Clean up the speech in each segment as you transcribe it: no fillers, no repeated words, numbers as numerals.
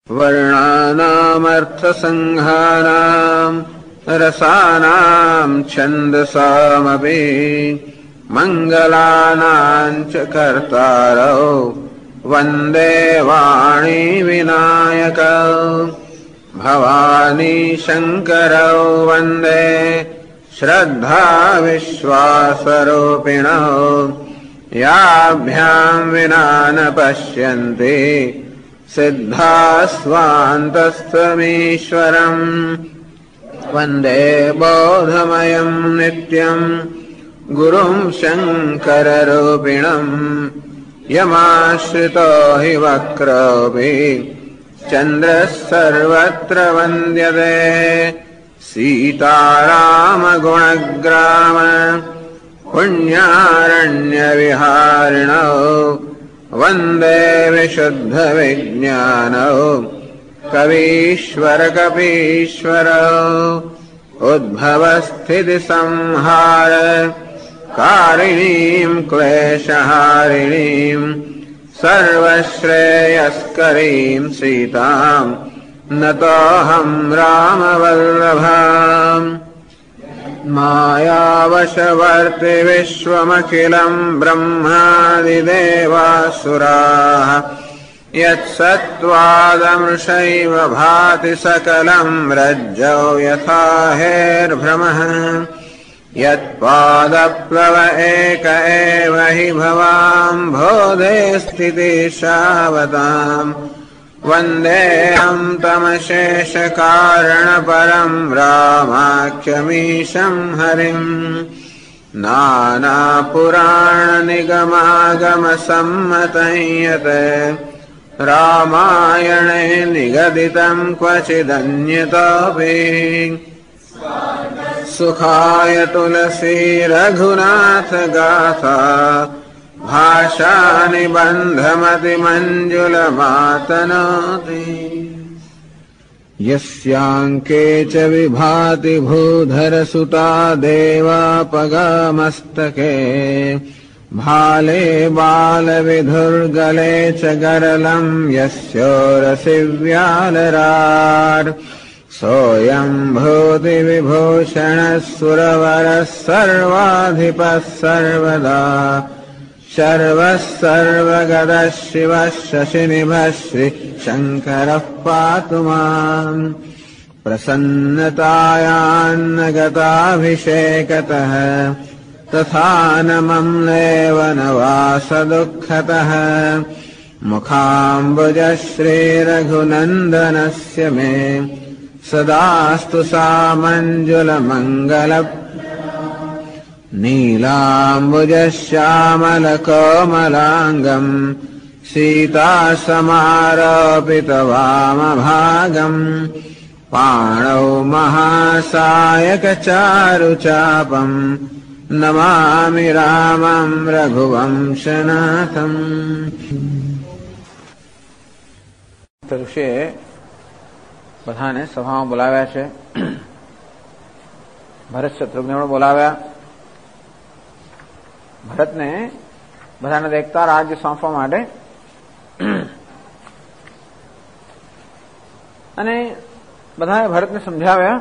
वर्णानामर्थसङ्घानाम् रसानाम् छन्दसामपि मङ्गलानाम् च कर्तारौ वन्दे वाणी विनायकौ भवानी शङ्करौ वन्दे श्रद्धा विश्वासरूपिणौ याभ्याम् विना न पश्यन्ति सिद्धास्वान्तस्तमीश्वरम् वन्दे बोधमयम् नित्यम् गुरुम् शङ्कररूपिणम् यमाश्रितो हि वक्रोऽपि चन्द्रः सर्वत्र वन्द्यते सीतारामगुणग्राम पुण्यारण्यविहारिणौ वन्दे विशुद्धविज्ञानौ कवीश्वरकपीश्वरौ उद्भवस्थितिसंहार कारिणीम् क्लेशहारिणीम् सर्वश्रेयस्करीम् सीताम् नतोऽहम् रामवल्लभाम् मायावशवर्ति विश्वमखिलम् ब्रह्मादिदेवासुराः यत्सत्त्वादमृषैव भाति सकलम् रज्जौ यथा हेर्भ्रमः यत्पादप्लव एक एव हि भवाम् बोधे स्थितिशावताम् वन्देऽहम् तमशेषकारणपरम् रामाख्यमीशम् हरिम् नानापुराणनिगमागमसम्मतं यत् रामायणे निगदितम् क्वचिदन्यतोऽपि सुखाय तुलसी रघुनाथ गाथा भाषानिबन्धमतिमञ्जुलमातनोति यस्याङ्के च विभाति भूधरसुता देवापगामस्तके भाले बालविधुर्गले च गरलम् यस्योरसि व्यालराट् सोऽयम् भूतिविभूषणः सुरवरः सर्वाधिपः सर्वदा शर्वः सर्वगतः शिवः शशिनिभः श्रीशङ्करः पातु माम् प्रसन्नतायान्न गताभिषेकतः तथा न मम्लेव न वासदुःखतः मुखाम्बुजः श्रीरघुनन्दनस्य मे सदास्तु सामञ्जुलमङ्गल नीलाम्बुजश्यामलकोमलाङ्गम् सीतासमारोपितवामभागम् पाणौ महासायकचारुचापम् नमामि रामम् रघुवंशनाथम्। ઋષિએ બધાને સભામાં બોલાવ્યા છે. ભરત શત્રુઘ્નને બોલાવ્યા. ભરતને બધાને દેખતા રાજ્ય સોંપવા માટે અને બધાએ ભરતને સમજાવ્યા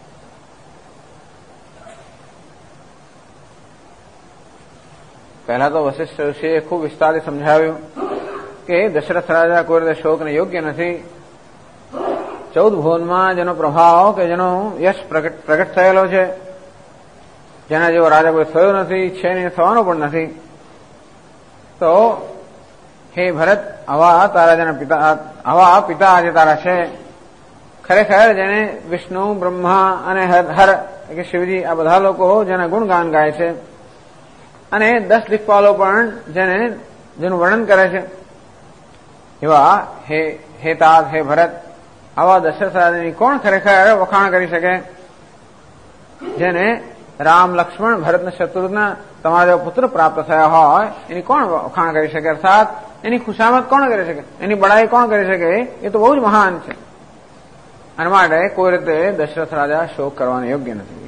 પહેલા તો વશિષ્ઠ ઋષિએ ખૂબ વિસ્તારથી સમજાવ્યું કે દશરથ રાજા કોઈ રીતે શોકને યોગ્ય નથી. 14 ભુવનમાં જેનો પ્રભાવ કે જેનો યશ પ્રગટ થયેલો છે, જેના જેવો રાજા કોઈ થયો નથી, છે ને થવાનો પણ નથી. તો હે ભરત, આવા તારા જેના પિતા, આવા પિતા જે તારા છે, ખરેખર જેને વિષ્ણુ, બ્રહ્મા અને હર કે શિવજી આ બધા લોકો જેના ગુણગાન ગાય છે અને 10 દિક્પાલો પણ જેનું વર્ણન કરે છે, એવા હે તાત, હે ભરત, આવા દશરથ રાજાની કોણ ખરેખર વખાણ કરી શકે? જેને રામ, લક્ષ્મણ, ભરત અને શત્રુઘ્ન તમારા જેવા પુત્ર પ્રાપ્ત થયા હોય એની કોણ વખાણ કરી શકે? અર્થાત એની ખુશામત કોણ કરી શકે? એની બડાઈ કોણ કરી શકે? એ તો બહુ જ મહાન છે. અને માટે કોઈ રીતે દશરથ રાજા શોક કરવાનો યોગ્ય નથી.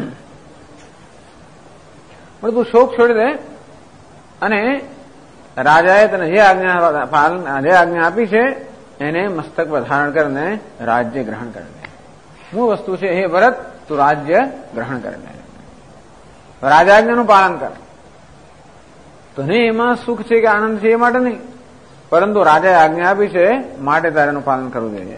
પણ તું શોક છોડી દે અને રાજાએ તને જે આજ્ઞા આપી છે એને મસ્તક પર ધારણ કરીને રાજ્ય ગ્રહણ કરી લે. મૂળ વસ્તુ છે, હે ભરત તું રાજ્ય ગ્રહણ કરી લે, રાજાજ્ઞાનું પાલન કર. તને એમાં સુખ છે કે આનંદ છે એ માટે નહીં, પરંતુ રાજાએ આજ્ઞા આપી છે માટે તારે એનું પાલન કરવું જોઈએ.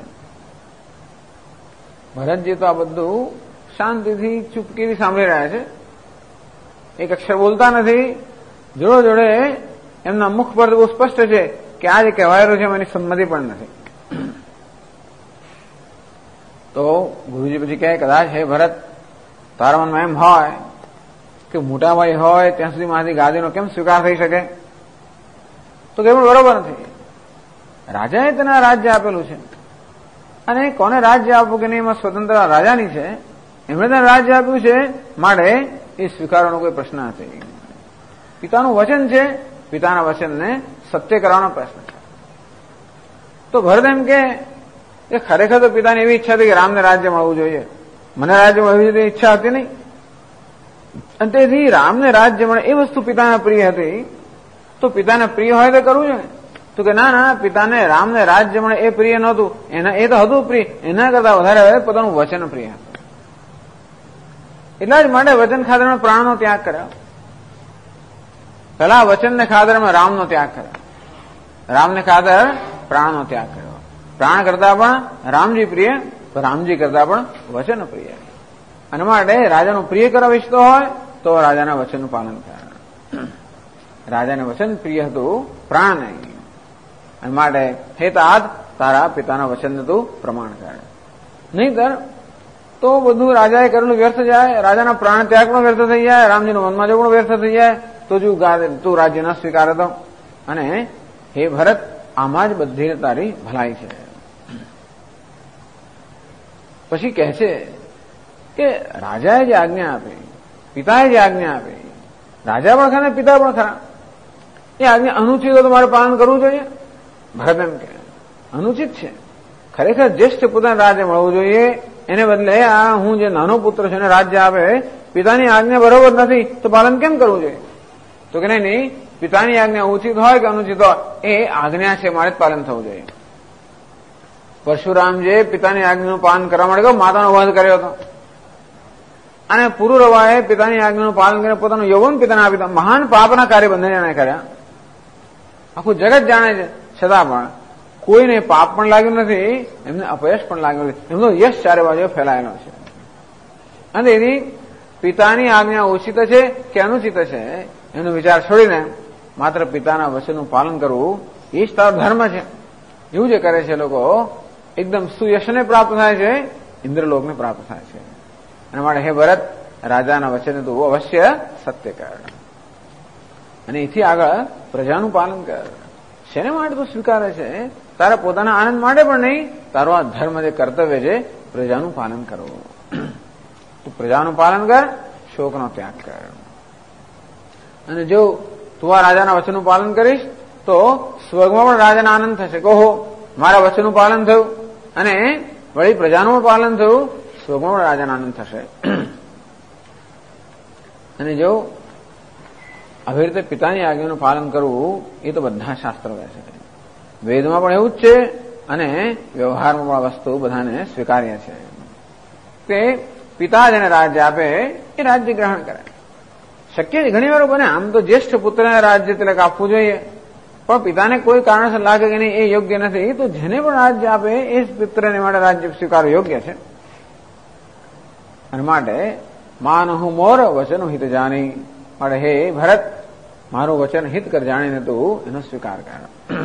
ભરતજી તો આ બધું શાંતિથી ચૂપકીથી સાંભળી રહ્યા છે, એક અક્ષર બોલતા નથી. જોડે જોડે એમના મુખ પર બહુ સ્પષ્ટ છે કે આ જે કહેવાયેલું છે એની સંમતિ પણ નથી. તો ગુરુજી પછી કહે, કદાચ હે ભરત તારા મનમાં એમ હોય કે મોટા ભાઈ હોય ત્યાં સુધી મારી ગાદીનો કેમ સ્વીકાર થઈ શકે, તો કેવું બરોબર નથી. રાજાએ તેને રાજ્ય આપેલું છે અને કોને રાજ્ય આપવું કે નહીં એમાં સ્વતંત્રતા રાજાની છે. એમણે તેને રાજ્ય આપ્યું છે માટે એ સ્વીકારવાનો કોઈ પ્રશ્ન નથી. પિતાનું વચન છે, પિતાના વચનને સત્ય કરવાનો પ્રશ્ન છે. તો ભરત એમ કે ખરેખર તો પિતાની એવી ઈચ્છા હતી કે રામને રાજ્ય મળવું જોઈએ, મને રાજ્ય મળવી જોઈએ ઈચ્છા હતી નહીં. અને તેથી રામને રાજ્ય મળે એ વસ્તુ પિતાને પ્રિય હતી. તો પિતાને પ્રિય હોય તો કરવું જોઈએ. તો કે ના ના, પિતાને રામને રાજ્ય મળે એ પ્રિય નહોતું, એ તો હતું પ્રિય, એના કરતા વધારે પોતાનું વચન પ્રિય હતું. એટલા જ માટે વચન ખાતર પ્રાણનો ત્યાગ કર્યો. પેલા વચનને ખાતર રામનો ત્યાગ કર્યો, રામને ખાતર પ્રાણનો ત્યાગ કર્યો. પ્રાણ કરતા પણ રામજી પ્રિય, રામજી કરતા પણ વચન પ્રિય. અને માટે રાજાનું પ્રિય કરવા ઈચ્છતો હોય તો રાજાના વચનનું પાલન કરે. રાજાને વચન પ્રિય હતું, પ્રાણ નહીં. અને માટે હે તાત તારા પિતાના વચનને તું પ્રમાણ કરે, નહીતર તો બધું રાજાએ કરેલું વ્યર્થ જાય, રાજાના પ્રાણ ત્યાગ પણ વ્યર્થ થઈ જાય, રામજીનું મનમાં જો પણ વ્યર્થ થઈ જાય. તો તું રાજ્ય ન સ્વીકારે તો. અને હે ભરત આમાં જ બધી તારી ભલાઈ છે. પછી કહે છે કે રાજાએ જે આજ્ઞા આપી, પિતાએ જે આજ્ઞા આપી, રાજા પણ ખરા પિતા પણ ખરા, એ આજ્ઞા અનુચિત હોય તો મારે પાલન કરવું જોઈએ. ભરત એમ કે અનુચિત છે, ખરેખર જ્યેષ્ઠ પુત્રને રાજ્ય મળવું જોઈએ, એને બદલે આ હું જે નાનો પુત્ર છે એને રાજ્ય આપે, પિતાની આજ્ઞા બરોબર નથી તો પાલન કેમ કરવું જોઈએ. તો કે નહીં, પિતાની આજ્ઞા ઉચિત હોય કે અનુચિત હોય એ આજ્ઞા છે, મારે જ પાલન થવું જોઈએ. પરશુરામજીએ પિતાની આજ્ઞાનું પાલન કરવા માટે માતાનો વધ કર્યો હતો, અને પુરુરવાએ પિતાની આજ્ઞાનું પાલન કરીને પોતાનું યૌવન પિતાને આપી દીધું. મહાન પાપના કાર્ય બંને કર્યા, આખું જગત જાણે છે, છતાં પણ કોઈને પાપ પણ લાગ્યું નથી, એમને અપયશ પણ લાગ્યું નથી, એમનો યશ ચારે બાજુ ફેલાયેલો છે. અને એની પિતાની આજ્ઞા ઉચિત છે કે અનુચિત છે એનો વિચાર છોડીને માત્ર પિતાના વચનનું પાલન કરવું એ જ તારો ધર્મ છે. એવું જે કરે છે લોકો એકદમ સુયશને પ્રાપ્ત થાય છે, ઇન્દ્રલોકને પ્રાપ્ત થાય છે. અને માટે હે ભરત રાજાના વચને તું અવશ્ય સત્ય કર, અને એથી આગળ પ્રજાનું પાલન કર. શેને માટે તું સ્વીકારે છે? તારા પોતાના આનંદ માટે પણ નહીં, તારો આ ધર્મ જે કર્તવ્ય છે પ્રજાનું પાલન કરવું. તું પ્રજાનું પાલન કર, શોકનો ત્યાગ કર. અને જો તું આ રાજાના વચનનું પાલન કરીશ તો સ્વર્ગમાં પણ રાજાને આનંદ થશે, કહો મારા વચનનું પાલન થયું, અને વળી પ્રજાનું પાલન થયું, સ્વર્ગમાં પણ રાજાને આનંદ થશે. અને જો આવી રીતે પિતાની આજ્ઞાનું પાલન કરવું એ તો બધા શાસ્ત્રો કહે છે, વેદમાં પણ એવું જ છે, અને વ્યવહારમાં પણ વસ્તુ બધાને સ્વીકાર્ય છે કે પિતા જેને રાજ્ય આપે એ રાજ્ય ગ્રહણ કરે. શક્ય ઘણી વાર બને આમ તો જ્યેષ્ઠ પુત્રને રાજ્ય તિલક આપવું જોઈએ, પણ પિતાને કોઈ કારણસર લાગે કે નહીં એ યોગ્ય નથી, તો જેને પણ રાજ્ય આપે એ જ પુત્રને માટે રાજ્ય સ્વીકારવું યોગ્ય છે. અને માટે માનહુ મોર વચનું હિત જાણી, માટે હે ભરત મારું વચન હિત કર જાણીને તું એનો સ્વીકાર કર.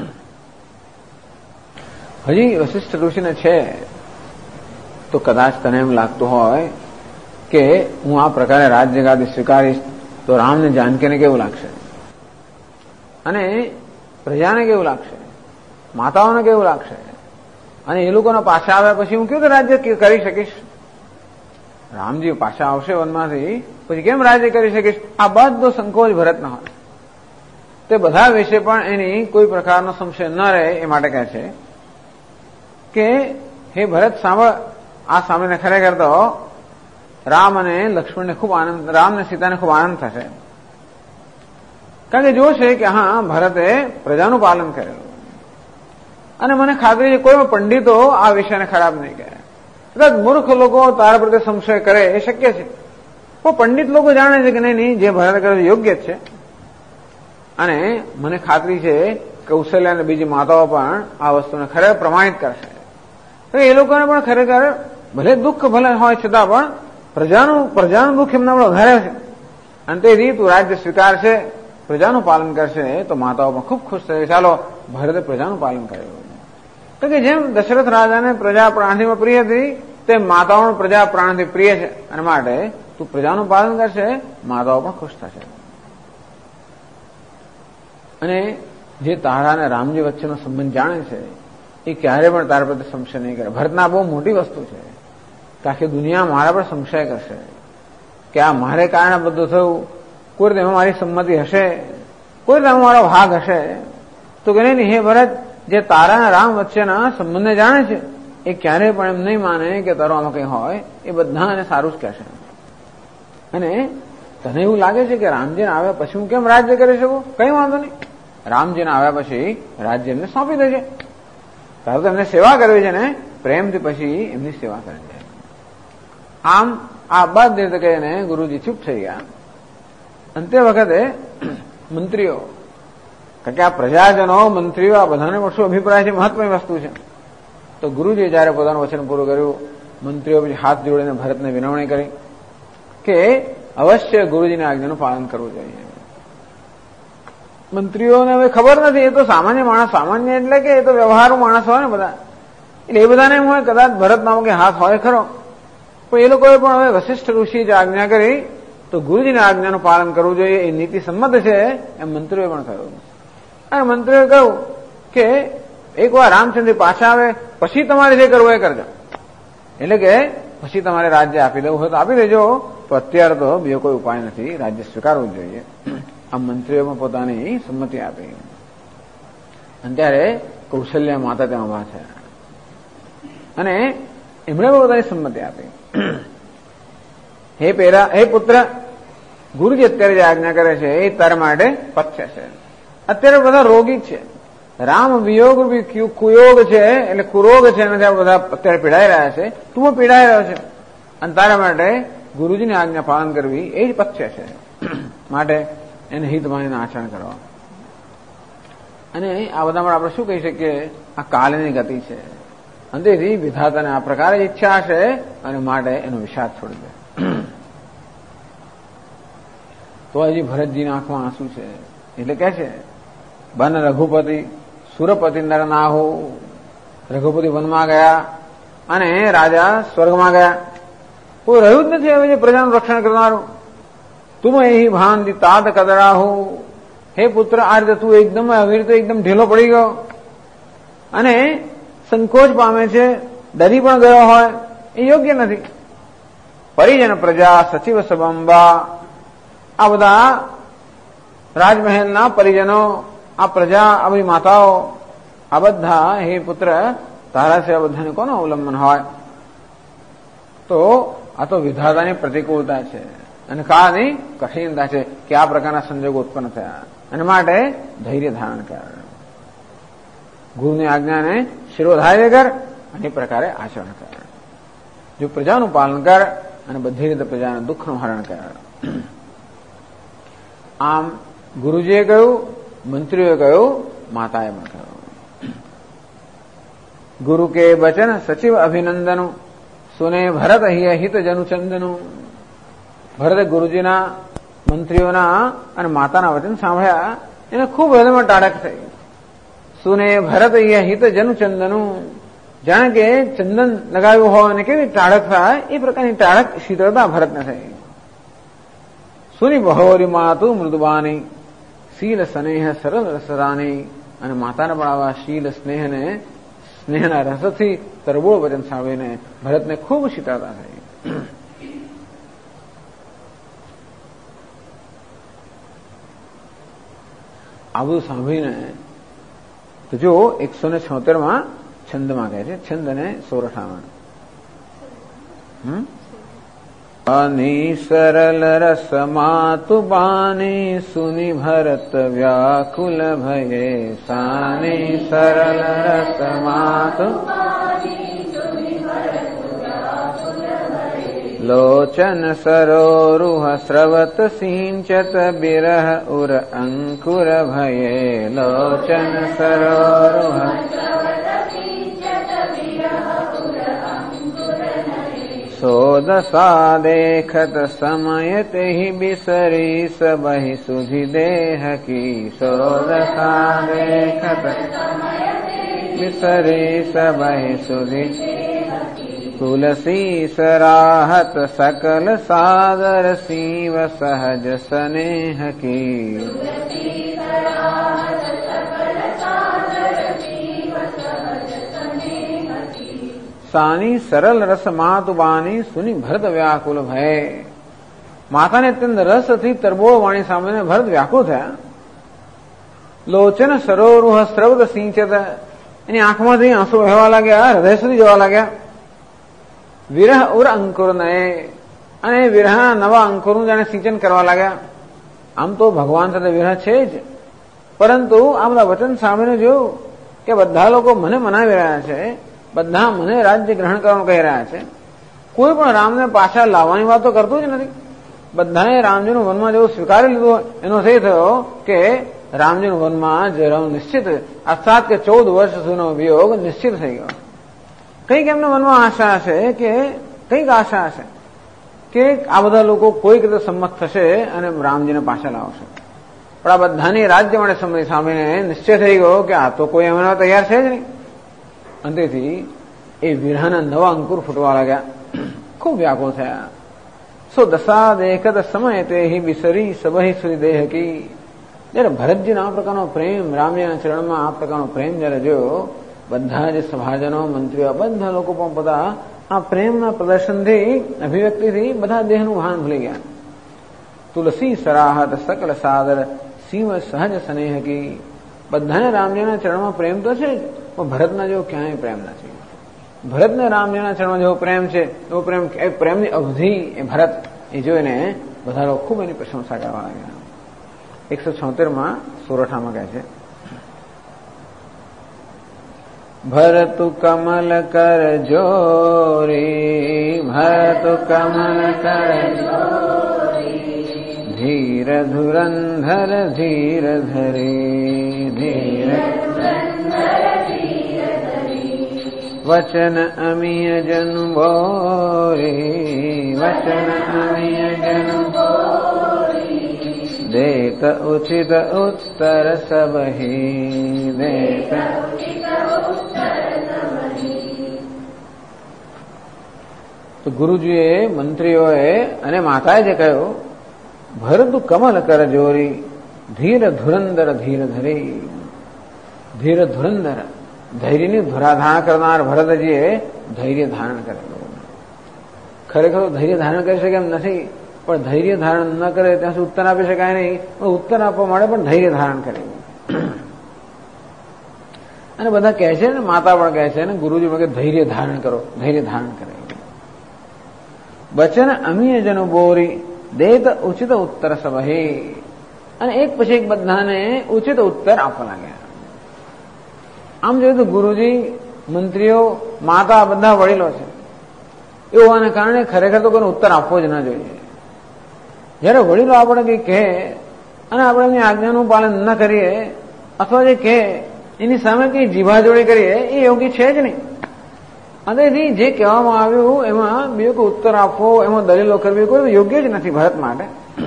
હજી વશિષ્ઠ ઋષિને છે તો કદાચ તને એમ લાગતું હોય કે હું આ પ્રકારે રાજ્ય ગાદી સ્વીકારીશ તો રામને જાનકીને કેવું લાગશે, અને પ્રજાને કેવું લાગશે, માતાઓને કેવું લાગશે, અને એ લોકોના પાછા આવ્યા પછી હું કેવું રાજ્ય કરી શકીશ? રામજી પાછા આવશે વનમાંથી પછી કેમ રાજ્ય કરી શકીશ? આ બધો સંકોચ ભરત ન હોય. તે બધા વિશે પણ એની કોઈ પ્રકારનો સંશય ન રહે એ માટે કહે છે કે હે ભરત સાંભળ, આ સાંભળીને ખરેખર તો રામ અને લક્ષ્મણને ખૂબ આનંદ, રામ અને સીતાને ખૂબ આનંદ થશે, કારણ કે જોશે કે હા ભરતે પ્રજાનું પાલન કરેલું. અને મને ખાતરી છે કોઈ પંડિતો આ વિષયને ખરાબ નહીં કહે. કદાચ મૂર્ખ લોકો તારા પ્રત્યે સંશય કરે એ શક્ય છે, પણ પંડિત લોકો જાણે છે કે નહીં જે ભરત કરે યોગ્ય જ છે. અને મને ખાતરી છે કૌશલ્ય અને બીજી માતાઓ પણ આ વસ્તુને ખરેખર પ્રમાણિત કરશે. એ લોકોને પણ ખરેખર ભલે દુઃખ ભલે હોય છતાં પણ પ્રજાનું દુઃખ એમના વધારે છે. અને તેથી તું રાજ્ય સ્વીકાર છે, પ્રજાનું પાલન કરશે તો માતાઓ પણ ખૂબ ખુશ થશે. ચાલો ભરતે પ્રજાનું પાલન કર્યું. તો કે જેમ દશરથ રાજાને પ્રજા પ્રાણથી પ્રિય હતી તેમ માતાઓનું પ્રજા પ્રાણથી પ્રિય છે, અને માટે તું પ્રજાનું પાલન કરશે, માતાઓ પણ ખુશ થશે. અને જે તારા અને રામજી વચ્ચેનો સંબંધ જાણે છે એ ક્યારે પણ તારા પ્રત્યે સંશય નહીં કરે. ભરતના બહુ મોટી વસ્તુ છે કે આખી દુનિયા મારા પર સંશય કરશે કે આ મારે કારણે બધું થયું, કોઈ તેમાં મારી સંમતિ હશે, કોઈ તેમાં મારો ભાગ હશે. તો કે નહીં, હે ભરત, જે તારા અને રામ વચ્ચેના સંબંધને જાણે છે એ ક્યારેય પણ એમ નહીં માને કે તારો આમાં કંઈ હોય. એ બધાને સારું જ કહેશે. અને તને એવું લાગે છે કે રામજીને આવ્યા પછી હું કેમ રાજ્ય કરી શકું? કઈ વાંધો નહીં, રામજીને આવ્યા પછી રાજ્ય એમને સોંપી દેજે. તારે તો એમને સેવા કરવી છે ને, પ્રેમથી પછી એમની સેવા કરવી છે. આમ આ બાદ રીતે કહીને ગુરુજી ચૂપ થઈ ગયા. અંતે વખતે મંત્રીઓ, કારણ કે આ પ્રજાજનો મંત્રીઓ આ બધાને શું અભિપ્રાય છે, મહત્વની વસ્તુ છે. તો ગુરુજીએ જયારે પોતાનું વચન પૂરું કર્યું, મંત્રીઓ પછી હાથ જોડીને ભરતને વિનવણી કરી કે અવશ્ય ગુરુજીની આજ્ઞાનું પાલન કરવું જોઈએ. મંત્રીઓને હવે ખબર નથી, એ તો સામાન્ય માણસ, સામાન્ય એટલે કે એ તો વ્યવહારુ માણસ હોય ને બધા, એટલે એ બધાને એમ હોય કદાચ ભરત નામો કે હાથ હોય ખરો. પણ એ લોકોએ પણ હવે વશિષ્ઠ ઋષિએ જે આજ્ઞા કરી તો ગુરુજીની આજ્ઞાનું પાલન કરવું જોઈએ, એ નીતિ સંમત છે એમ મંત્રીઓએ પણ કહ્યું. અને મંત્રીઓએ કહ્યું કે એકવાર રામચંદ્ર પાછા આવે પછી તમારે જે કરવું એ કરજો. એટલે કે પછી તમારે રાજ્ય આપી દેવું હોય તો આપી દેજો, તો અત્યારે તો બીજો કોઈ ઉપાય નથી, રાજ્ય સ્વીકારવું જોઈએ. આ મંત્રીઓમાં પોતાની સંમતિ આપી. અને ત્યારે કૌશલ્ય માતા ત્યાં ઉભા થયા અને એમણે પોતાની સંમતિ આપી. હે પુત્ર, ગુરુજી અત્યારે જે આજ્ઞા કરે છે એ તારા માટે પથ્ય છે. અત્યારે બધા રોગી છે, રામ વિયોગ કુયોગ છે, એટલે કુરોગ છે, એનાથી બધા અત્યારે પીડાઈ રહ્યા છે. તું પીડાઈ રહ્યો છે અને તારા માટે ગુરુજીની આજ્ઞા પાલન કરવી એ જ પથ્ય છે. માટે એને હિત માનીને આચરણ કરવા. અને આ બધામાં આપણે શું કહી શકીએ, આ કાલની ગતિ છે. અને તેથી વિધાતાને આ પ્રકારે ઈચ્છા હશે અને માટે એનો વિષાદ છોડી દે. તો હજી ભરતજીના આંખમાં આંસુ છે. એટલે કે છે બન રઘુપતિ સુરપતિ નર ના હો. રઘુપતિ વનમાં ગયા અને રાજા સ્વર્ગમાં ગયા. કોઈ રહ્યું જ નથી હવે જે પ્રજાનું રક્ષણ કરનારું. તુમ એ ભાન દી તાત કદરા હો. હે પુત્ર, આ રીતે તું એકદમ આવી રીતે એકદમ ઢીલો પડી ગયો અને સંકોચ પામે છે, ડરી પણ ગયો હોય, એ યોગ્ય નથી. પરિજન પ્રજા સચિવ સબંબા, આ બધા રાજમહેલના પરિજનો, આ પ્રજા, આ બધી માતાઓ, આ બધા હે પુત્ર તારા છે, આ બધાને કોનો અવલંબન હોય? તો આ તો વિધાતાની પ્રતિકૂળતા છે અને કાળની કઠિનતા છે કે આ પ્રકારના સંજોગો ઉત્પન્ન થયા. અને માટે ધૈર્ય ધારણ કર, ગુરુની આજ્ઞાને શિરોધાર્ય કર અને એ પ્રકારે આચરણ કર. જો પ્રજાનું પાલન કર અને બધી રીતે પ્રજાના દુઃખનું હરણ કર. આમ ગુરુજીએ કહ્યું, મંત્રીઓએ કહ્યું, માતાએ પણ કહ્યું. ગુરુ કે વચન સચિવ અભિનંદન સુને ભરત હિત જનુ ચંદનું. ભરતે ગુરુજીના, મંત્રીઓના અને માતાના વચન સાંભળ્યા, એને ખૂબ હૃદયમાં ટાઢક થઈ. સુને ભરત હિત જનુ ચંદનું, જાણે કે ચંદન લગાવ્યું હોય અને કેવી ટાઢક થાય એ પ્રકારની ટાઢક શીતળતા ભરતને થઈ. સુની બહોરી માતુ મૃદુબાની શીલ સ્નેહ સરળ રસરાની. અને માતાને પણ આવા શીલ સ્નેહને સ્નેહના રસથી તરબોળ વચન સાંભળીને ભરતને ખૂબ શીતળતા થઈ. આ બધું સાંભળીને તો જો 176માં છંદમાં કહે છે, છંદ અને સોરઠામાં ની સરલ રસ માતુ બાની સુની ભરત વ્યાકુલ ભયે સાની સરલ રસ માતુ લોચન સરોરુહ સ્રવત સિંચત બિરહ ઉર અંકુર ભયે લોચન સરોરુહ સોદસા દેખત સમય તેહિ બિસરી સબહિ સુધિ દેહ કી સોદસા દેખત બિસરી સબહિ સુધિ તુલસી સરાહત સકલ સાદર શિવ સહજ સ્નેહ કી સાની સરળ રસ માતુબાની સુની ભરત વ્યાકુલ ભય. માતાને અત્યંત રસથી તરબોળ વાણી સાંભળીને ભરત વ્યાકુળ થયા. લોચન સરોરુહ સ્રવત સિંચત, એની આંખમાંથી આંસુ વહેવા લાગ્યા, હૃદય સુધી જવા લાગ્યા. વિરહ ઉર અંકુર નય, અને વિરહના નવા અંકુરનું જાણે સિંચન કરવા લાગ્યા. આમ તો ભગવાન સાથે વિરહ છે જ, પરંતુ આ બધા વચન સાંભળીને જોયું કે બધા લોકો મને મનાવી રહ્યા છે, બધા મને રાજ્ય ગ્રહણ કરવાનું કહી રહ્યા છે. કોઈ પણ રામને પાછા લાવવાની વાત તો કરતું જ નથી. બધાએ રામજીનું વનમાં જેવું સ્વીકારી લીધું. એનો અર્થ એ થયો કે રામજીનું વનમાં જવાનું નિશ્ચિત, અર્થાત કે 14 વર્ષ સુધીનો વિયોગ નિશ્ચિત થઈ ગયો. કંઈક એમના મનમાં આશા હશે કે કંઈક આશા હશે કે આ બધા લોકો કોઈક રીતે સંમત થશે અને રામજીને પાછા લાવશે. પણ આ બધાની રાજ્ય માટે સમય સાંભળીને નિશ્ચય થઈ ગયો કે આ તો કોઈ એમના તૈયાર છે જ નહીં. અંતેથી એ વિરહના નવા અંકુર ફૂટવા લાગ્યા, ખૂબ વ્યાકુળ થયા. સો દશા દેખત સમય તે બિસરી સબહી સુધી દેહ કી. જયારે ભરતજીનો આ પ્રકારનો પ્રેમ, રામજીના ચરણમાં આ પ્રકારનો પ્રેમ જયારે જોયો, બધા જ સભાજનો, મંત્રીઓ, બધા લોકો પણ બધા આ પ્રેમના પ્રદર્શનથી, અભિવ્યક્તિથી બધા દેહનું ભાન ભૂલી ગયા. તુલસી સરાહત સકલ સાદર શિવ સહજ સ્નેહ કી. બધાને રામજીના ચરણમાં પ્રેમ તો છે જ, પણ ભરતના જેવો ક્યાંય પ્રેમ નથી. ભરતને રામજીના ચરણમાં જેવો પ્રેમ છે, એવો પ્રેમ, એ પ્રેમની અવધિ એ ભરત, એ જોઈને બધા લોકો ખૂબ એની પ્રશંસા કરવા લાગ્યા. 176 સોરઠામાં કહે છે, ભરતુ કમલ કર જોરી, ભરતુ કમલ કર ધીર ધુરંધર ધીર ધરી, ધીર વચન અમીય જન બોરી, વચન અમીય જન દેત ઉચિત ઉત્તર સબહી, દેત તો ગુરુજીએ, મંત્રીઓએ અને માતાએ જે કહ્યું, ભરતુ કમલ કર જોરી, ધીર ધુરંદર ધીર ધરી. ધીર ધુરંદર, ધૈર્યની ધુરાધારણ કરનાર ભરતજીએ ધૈર્ય ધારણ કરેલું. ખરેખર ધૈર્ય ધારણ કરી શકે એમ નથી, પણ ધૈર્ય ધારણ ન કરે ત્યાં સુધી ઉત્તર આપી શકાય નહીં. પણ ઉત્તર આપવા માટે પણ ધૈર્ય ધારણ કરેલું. અને બધા કહે છે ને, માતા પણ કહે છે ને, ગુરુજી પણ કે ધૈર્ય ધારણ કરો, ધૈર્ય ધારણ કરે. વચન અમીય જન બોરી, દેત ઉચિત ઉત્તર સબહી. અને એક પછી એક બધાને ઉચિત ઉત્તર આપવા લાગ્યા. આમ જોઈએ તો ગુરુજી, મંત્રીઓ, માતા બધા વડીલો છે. એવું હોવાને કારણે ખરેખર તો કોઈને ઉત્તર આપવો જ ના જોઈએ. જયારે વડીલો આપણે કંઈ કહે અને આપણે એમની આજ્ઞાનું પાલન ન કરીએ, અથવા જે કહે એની સામે કઈ જીભાજોડી કરીએ, એ યોગ્ય છે જ નહીં. અને જે કહેવામાં આવ્યું એમાં બીજો કોઈ ઉત્તર આપવો, એમાં દલીલો કરવી કોઈ યોગ્ય જ નથી ભરત માટે.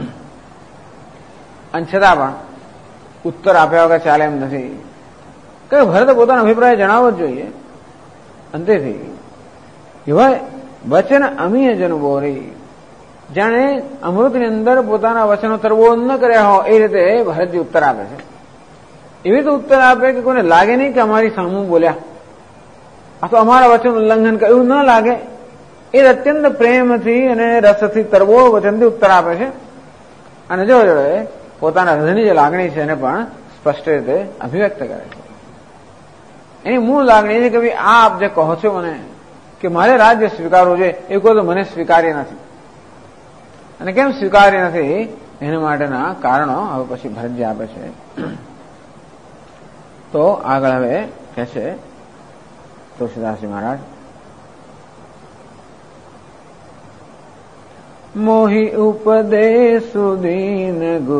અને છતાં પણ ઉત્તર આપ્યા વગર ચાલે એમ નથી, કે ભરતે પોતાનો અભિપ્રાય જણાવવો જ જોઈએ. અંતેથી એવા વચન અમીય જન બોરી, જાણે અમૃતની અંદર પોતાના વચનો તરબોળ ન કર્યા હોય એ રીતે ભરતજી ઉત્તર આપે છે. એવી રીતે ઉત્તર આપે કે કોઈને લાગે નહીં કે અમારી સામું બોલ્યા અથવા અમારા વચન ઉલ્લંઘન કર્યું, એવું ન લાગે. એ અત્યંત પ્રેમથી અને રસથી તરબોળ વચનથી ઉત્તર આપે છે. અને જોડે પોતાના હૃદયની જે લાગણી છે એને પણ સ્પષ્ટ રીતે અભિવ્યક્ત કરે છે. એની મૂળ લાગણી છે કે ભાઈ આ આપ જે કહો છો મને કે મારે રાજ્ય સ્વીકારવું છે, એ કોઈ તો મને સ્વીકાર્ય નથી. અને કેમ સ્વીકાર્ય નથી એના માટેના કારણો હવે પછી ભરતજી આપે છે. તો આગળ હવે કહે છે તુલસીદાસજી મહારાજ, મોહી ઉપદેશુ દીન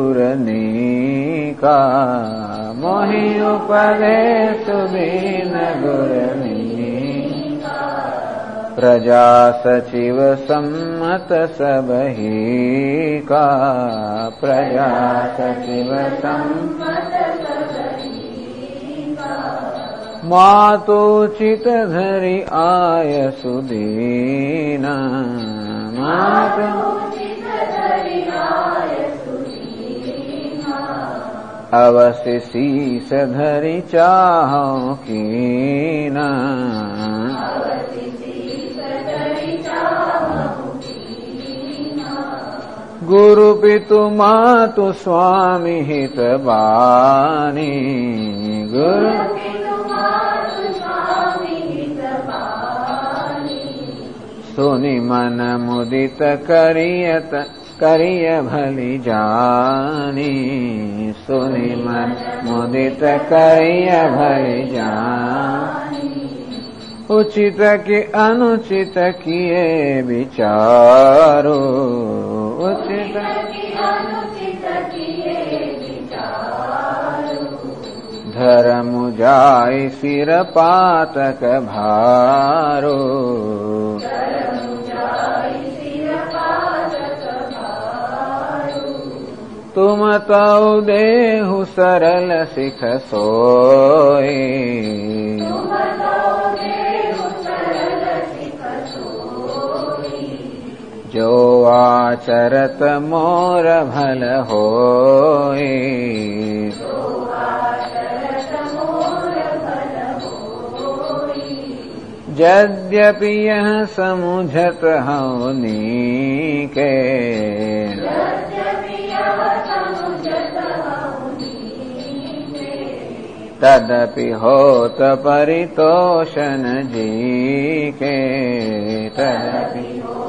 ગુરનીકા, મોહી ઉપદેશુ દીન ગુરનીકા, પ્રજા સચિવ સંમત સબહી કા, પ્રજા સચિવ સંમત સબહી કા, માતોચિત ધરી આય સુદીના, માતોચિત ધરી આય સુદીના, અવશ્ય શીશ ધરી ચાહો કીના, ગુરુ પિતુ માતુ સ્વામી હિત બાની, ગુરુ પિતુ માતુ સ્વામી હિત બાની, સુની મન મુદિત કરીય ભલી જાની, સુની મન મુદિત કરીય ભલી જાની, ઉચિત કે અનુચિત કિએ વિચારો, ઉચિત કે અનુચિત કિએ વિચારો, ધર્મ જાય સિર પાતક ભારો, ધર્મ જાય સિર પાતક ભારો, તુમ તૌ દેહુ સરલ શીખ સોઈ, જો આચરત મોર ભલ હોય, यद्यपि यह समुझत हौनी के, तदपि होत परितोषण जी के, तदपि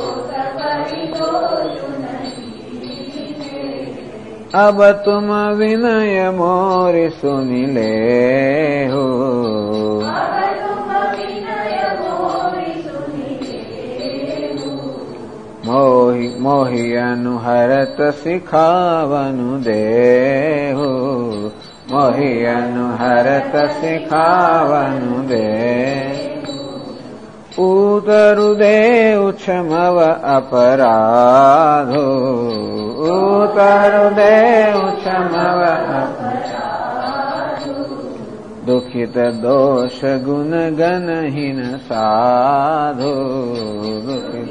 अब तुम विनय मोर सुनि लेहु, मोहि अनुहरत सिखावनु देहु, मोहि अनुहरत सिखावनु देहु, उतरु देव क्षमव अपराधो, उतरु देव क्षमव अपराधो, दुखित दोष गुण गणहीन साधो, दुखित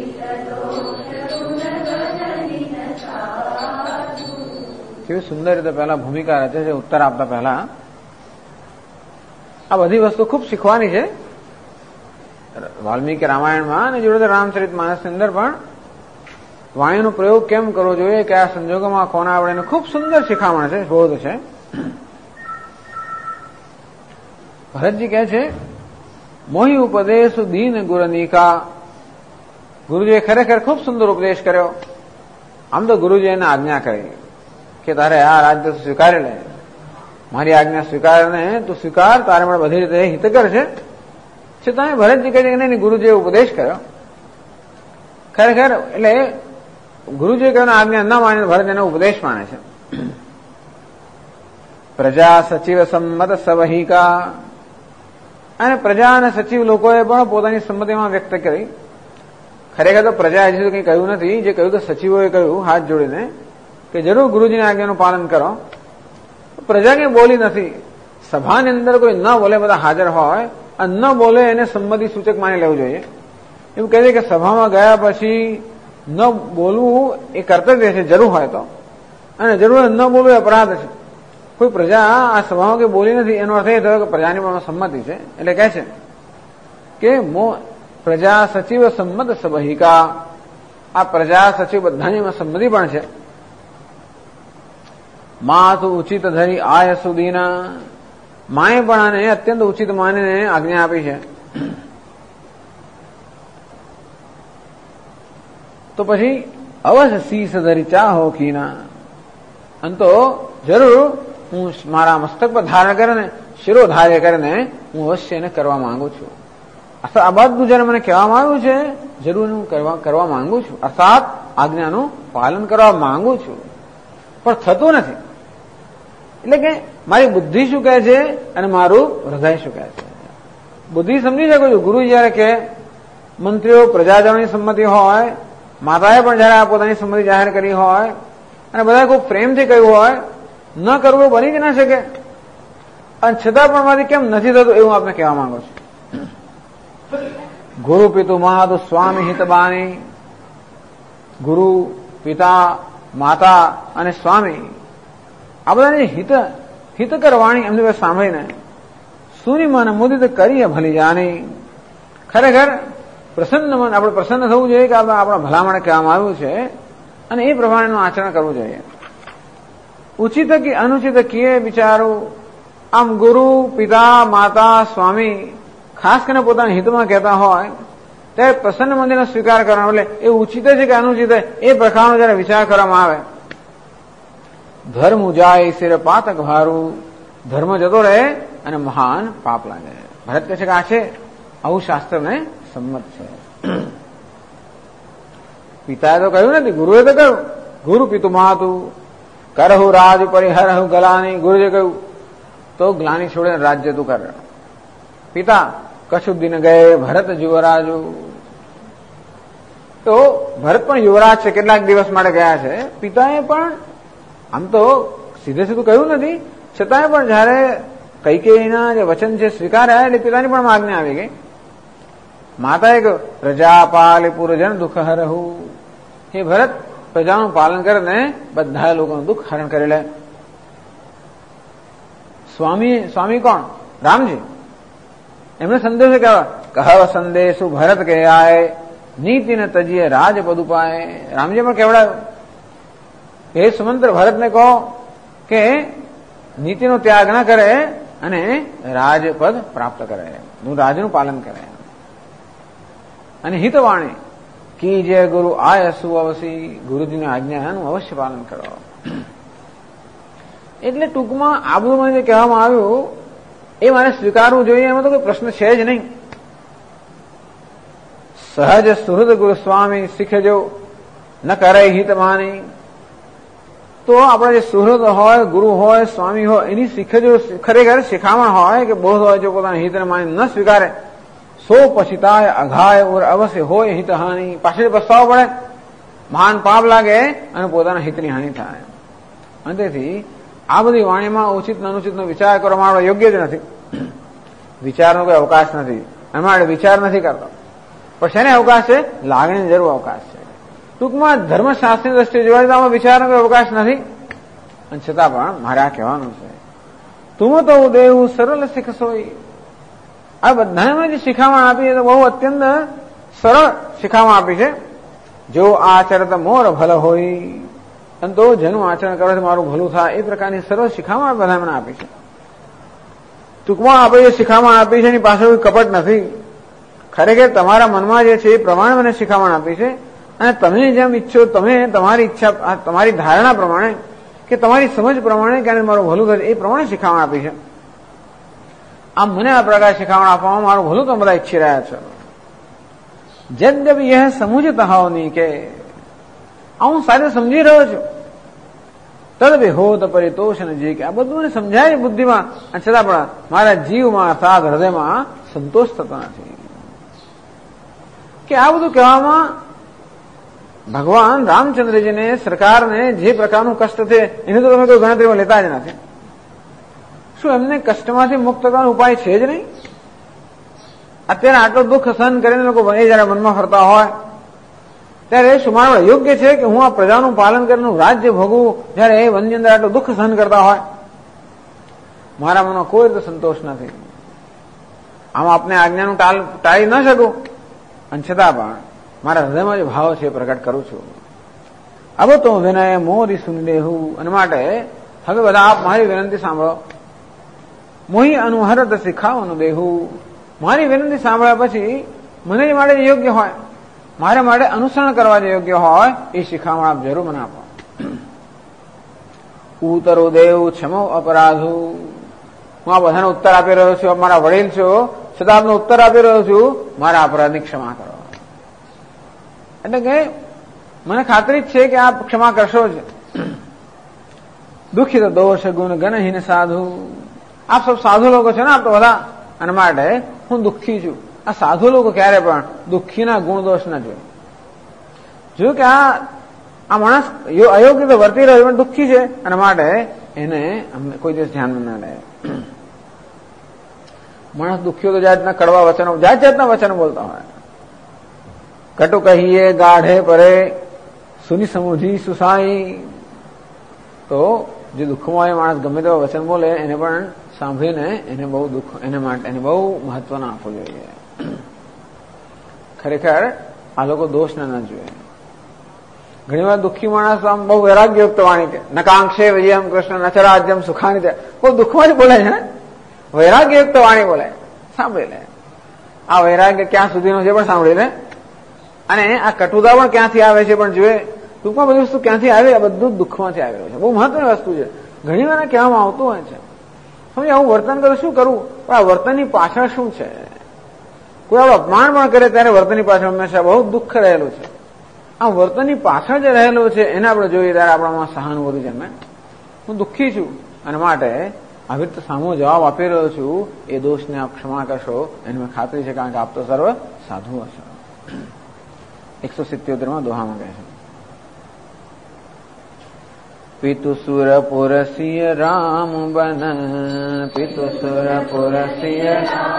કેવી સુંદર રીતે પહેલા ભૂમિકા રચે છે ઉત્તર આપતા પહેલા. આ બધી વસ્તુ ખૂબ શીખવાની છે વાલ્મીકી રામાયણમાં અને જોડે રામચરિત માનસની અંદર પણ વાણીનો પ્રયોગ કેમ કરવો જોઈએ, કયા સંજોગોમાં કોને આવડે, ખૂબ સુંદર શિખામણ છે, બોધ છે. ભરતજી કહે છે મોહી ઉપદેશ દીન ગુરનીકા, ગુરુજીએ ખરેખર ખૂબ સુંદર ઉપદેશ કર્યો. આમ તો ગુરુજી એને આજ્ઞા કરી કે તારે આ રાજ્ય સ્વીકારી લે, મારી આજ્ઞા સ્વીકારને તું સ્વીકાર, તારે મને બધી રીતે હિતકર છે. છતાં ભરતજી કહે છે કે નહીં, ગુરુજીએ ઉપદેશ કર્યો ખરેખર. એટલે ગુરુજીએ કહ્યું આજ્ઞા ન માને ભરત એનો ઉપદેશ માને છે. પ્રજા સચિવ સંમત સવહિકા, અને પ્રજા અને સચિવ લોકોએ પણ પોતાની સંમતિમાં વ્યક્ત કરી. ખરેખર તો પ્રજા હજી કંઈ કહ્યું નથી, જે કહ્યું તો સચિવોએ કહ્યું હાથ જોડીને કે જરૂર ગુરુજીની આજ્ઞાનું પાલન કરો. પ્રજા કંઈ બોલી નથી. સભાની અંદર કોઈ ન બોલે, બધા હાજર હોય અને ન બોલે એને સંમતિ સૂચક માની લેવું જોઈએ. એવું કહે છે કે સભામાં ગયા પછી ન બોલવું એ કર્તવ્ય છે જરૂર હોય તો, અને જરૂર ન બોલવું એ અપરાધ છે. કોઈ પ્રજા આ સભામાં કંઈ બોલી નથી એનો અર્થ એ થયો કે પ્રજાની પણ સંમતિ છે. એટલે કહે છે કે પ્રજા સચિવ સંમત સબહિકા, આ પ્રજા સચિવ બધાની સંમતિ પણ છે. માતુ ઉચિત ધરી આય સુધીના, માએ પણ આને અત્યંત ઉચિત માનીને આજ્ઞા આપી છે. તો પછી અવશ્ય શીશ ધરી ચાહો કીના. અને તો જરૂર હું મારા મસ્તક પર ધારણ કરીને શિરો ધાર્ય કરીને હું અવશ્ય એને કરવા માંગુ છું. આ બધું જયારે મને કહેવામાં આવ્યું છે જરૂર હું કરવા માંગુ છું, અર્થાત આજ્ઞાનું પાલન કરવા માંગુ છું, પણ થતું નથી. એટલે કે મારી બુદ્ધિ શું કહે છે અને મારું હૃદય શું કહે છે. બુદ્ધિ સમજી શકો છો, ગુરુ જયારે કે મંત્રીઓ પ્રજાજનોની સંમતિ હોય, માતાએ પણ જયારે પોતાની સંમતિ જાહેર કરી હોય અને બધા ખૂબ પ્રેમથી કહ્યું હોય, ન કરવું બની જ ના શકે, અને છતાં પણ મારી કેમ નથી થતું એવું આપને કહેવા માંગુ છું. ગુરુ પિતુ મહાદુ સ્વામી હિતબાની. ગુરુ, પિતા, માતા અને સ્વામી આ બધાની હિતકર વાણી એમની પાસે સાંભળીને સુની મન મુદિત કરીએ ભલી જાની. ખરેખર પ્રસન્ન મન, આપણે પ્રસન્ન થવું જોઈએ કે આપણા ભલામણ કહેવામાં આવ્યું છે અને એ પ્રમાણેનું આચરણ કરવું જોઈએ. ઉચિત કે અનુચિત કીએ વિચારું. આમ ગુરુ, પિતા, માતા, સ્વામી ખાસ કરીને પોતાના હિતમાં કહેતા હોય ત્યારે પ્રસન્ન મંદિરનો સ્વીકાર કરવાનો, એટલે એ ઉચિત છે કે અનુચિત એ પ્રકારનો જયારે વિચાર કરવામાં આવે. ધર્મ જાય શિર પાતક ભારું. ધર્મ જતો રહે અને મહાન પાપ લાગે. ભરત કહે છે કે આ છે આવું શાસ્ત્રને સંમત છે. પિતાએ તો કહ્યું નથી, ગુરુએ તો કહ્યું. ગુરુ પિતુ મહાતું કરહુ રાજ પરિહરહુ ગલાની. ગુરુએ કહ્યું તો ગ્લાની છોડીને રાજ્ય તું કર. પિતા કશું દિન ગયે ભરત યુવરાજુ. તો ભરત પણ યુવરાજ છે, કેટલાક દિવસ માટે ગયા છે. પિતાએ પણ આમ તો સીધે સીધું કહ્યું નથી, છતાંય પણ જયારે કૈકેયીના જે વચન છે સ્વીકાર્યા એટલે પિતાની પણ આજ્ઞા આવી ગઈ. માતાએ કહ્યું પ્રજાપાલ પુરજન દુઃખ હરહુ. હે ભરત, પ્રજાનું પાલન કરીને બધા લોકોનું દુઃખ હરણ કરી લે. સ્વામી કોણ? રામજી. એમને સંદેશ કહેવા કહવ સંદેશુ ભરત કે આય નીતિ ને તજીએ રાજપદ ઉપાય. રામજી પણ કેવડાવ્યું, હે સુમંત્ર, ભરતને કહો કે નીતિનો ત્યાગ ન કરે અને રાજપદ પ્રાપ્ત કરે, રાજનું પાલન કરે. અને હિતવાણી કી જે ગુરુ આય સુ અવસી. ગુરુજીની આજ્ઞાનું અવશ્ય પાલન કરો. એટલે ટૂંકમાં આ બધું મને જે કહેવામાં આવ્યું એ મારે સ્વીકારવું જોઈએ, એમાં તો કોઈ પ્રશ્ન છે જ નહીં. સહજ સુહૃદ ગુરુ સ્વામી શીખજો ન કરે હિત માની. તો આપણા જે સુહૃદ હોય, ગુરુ હોય, સ્વામી હોય, એની શીખજો ખરેખર શિખામણ હોય કે બોધ હોય, જો પોતાના હિતને માની ન સ્વીકારે સો પછીતાય અઘાય ઓર અવશ્ય હોય હિતહાનિ. પાછળ પસ્તાવો પડે, મહાન પાપ લાગે અને પોતાના હિતની હાનિ થાય. અને તેથી આ બધી વાણીમાં ઉચિત અનુચિતનો વિચાર કરવામાં આવે યોગ્ય જ નથી. વિચારનો કોઈ અવકાશ નથી, એમાં વિચાર નથી કરતો. પણ શેને અવકાશ છે? લાગણીની જરૂર અવકાશ છે. ટૂંકમાં ધર્મશાસ્ત્રની દ્રષ્ટિએ જોવા જતા આમાં વિચારનો કોઈ અવકાશ નથી. અને છતાં પણ મારે આ કહેવાનું છે, તુમ તો દેવું સરળ શીખશોઈ. આ બધામાં જે શિખામણ આપી એ તો બહુ અત્યંત સરળ શિખામણ આપી છે. જો આચરત મોર ભલ હોય, અને તો જેનું આચરણ કરવાથી મારું ભલું થાય એ પ્રકારની સરળ શિખામણ બધા મને આપી છે. ટૂંકમાં આપણે જે શિખામણ આપી છે એની પાછળ કપટ નથી. ખરેખર તમારા મનમાં જે છે એ પ્રમાણે મને શિખામણ આપી છે, અને તમે જેમ ઈચ્છો, તમે તમારી ઈચ્છા, તમારી ધારણા પ્રમાણે કે તમારી સમજ પ્રમાણે કે મારું ભલું થાય એ પ્રમાણે શિખામણ આપી છે. આમ મને આ પ્રકાર શિખામણ આપવામાં મારું ભલું તમે બધા ઈચ્છી રહ્યા છો. જબ યહ સમુજતા હોની કે હું સાથે સમજી રહ્યો છું, તદ વિહોત પરિતોષન જી કે આ બધું મને સમજાય બુદ્ધિમાં, અને છતાં પણ મારા જીવમાં અર્થાત હૃદયમાં સંતોષ થતો નથી. કે આ બધું કહેવામાં ભગવાન રામચંદ્રજીને, સરકારને જે પ્રકારનું કષ્ટ છે એની તો તમે કોઈ ગણતરીમાં લેતા જ નથી. શું એમને કષ્ટમાંથી મુક્ત કરવાનો ઉપાય છે જ નહીં? અત્યારે આટલું દુઃખ સહન કરીને લોકો જયારે મનમાં ફરતા હોય ત્યારે શું માનવા યોગ્ય છે કે હું આ પ્રજાનું પાલન કરીને રાજ્ય ભોગવું, જયારે એ વનની અંદર આટલું દુઃખ સહન કરતા હોય? મારા મનમાં કોઈ રીતે સંતોષ નથી. આમાં આપને આજ્ઞાનું ટાળી ન શકું, અને છતાં પણ મારા હૃદયમાં જે ભાવ છે એ પ્રકટ કરું છું. હવે તો વિનય મોરી સુની દેહું. અને માટે હવે બધા આપ મારી વિનંતી સાંભળો. મોહી અનુહરત શીખાવાનું દેહું. મારી વિનંતી સાંભળ્યા પછી મને જ માટે યોગ્ય હોય મારે માટે અનુસરણ કરવા જે યોગ્ય હોય એ શિખામણ આપ જરૂર મને આપો. ઉતરો દેવ ક્ષમો અપરાધુ. હું આ બધાનો ઉત્તર આપી રહ્યો છું, મારા વડીલ છો છતાં આપનો ઉત્તર આપી રહ્યો છું, મારા અપરાધની ક્ષમા કરો. એટલે કે મને ખાતરી જ છે કે આપ ક્ષમા કરશો જ. દુઃખિત દોષ ગુણ ગણહીન સાધુ. આપ સબ સાધુ લોકો છે ને આપ તો બધા, અને માટે હું દુઃખી છું. આ સાધુ લોકો ક્યારે પણ દુઃખીના ગુણ દોષ ના જોયે. જોયું કે આ માણસ અયોગ્ય તો વર્તી રહ્યો પણ દુઃખી છે, અને માટે એને અમને કોઈ દિવસ ધ્યાનમાં ના લે. માણસ દુઃખીઓ તો જાતના કડવા વચનો, જાત જાતના વચનો બોલતા હોય. કટુ કહીએ ગાઢે પરે સુની સમુજી સુસાઈ. તો જે દુઃખમાં એ માણસ ગમે તેવા વચન બોલે એને પણ સાંભળીને એને બહુ દુઃખ, એને માટે એને બહુ મહત્વ ના આપવું જોઈએ. ખરેખર આ લોકો દોષ ના જોઈએ. ઘણી વાર દુઃખી માણસ આમ બહુ વૈરાગ્યયુક્ત વાણી કે નકાંક્ષે વિજયમ કૃષ્ણ નચરાજ્યમ સુખાની દે, બહુ દુઃખમાં જ બોલે છે. વૈરાગ્યયુક્ત વાણી બોલે, સાંભળી લે. આ વૈરાગ્ય ક્યાં સુધીનો છે પણ સાંભળી લે. અને આ કટુતા પણ ક્યાંથી આવે છે પણ જોઈએ. ટૂંકમાં બધી વસ્તુ ક્યાંથી આવે, આ બધું જ દુઃખમાંથી આવી રહ્યું છે. બહુ મહત્વની વસ્તુ છે. ઘણી વાર કહેવામાં આવતું હોય છે, હવે આવું વર્તન કરું શું કરવું, પણ આ વર્તનની પાછળ શું છે. કોઈ આપણું અપમાન પણ કરે ત્યારે વર્તનની પાછળ હંમેશા બહુ દુઃખ રહેલું છે. આ વર્તનની પાછળ જે રહેલું છે એને આપણે જોઈએ ત્યારે આપણામાં સહાનુભૂતિ જન્મે. હું દુઃખી છું અને માટે આવી રીતે સામો જવાબ આપી રહ્યો છું, એ દોષને આપ ક્ષમા કરશો એની મને ખાતરી છે, કારણ કે આપ તો સર્વ સાધુ હશો. 177માં દોહામાં કહે છે, પિતુ સુર પુરસિય રામ બન, પિતુ સુર પુરસિય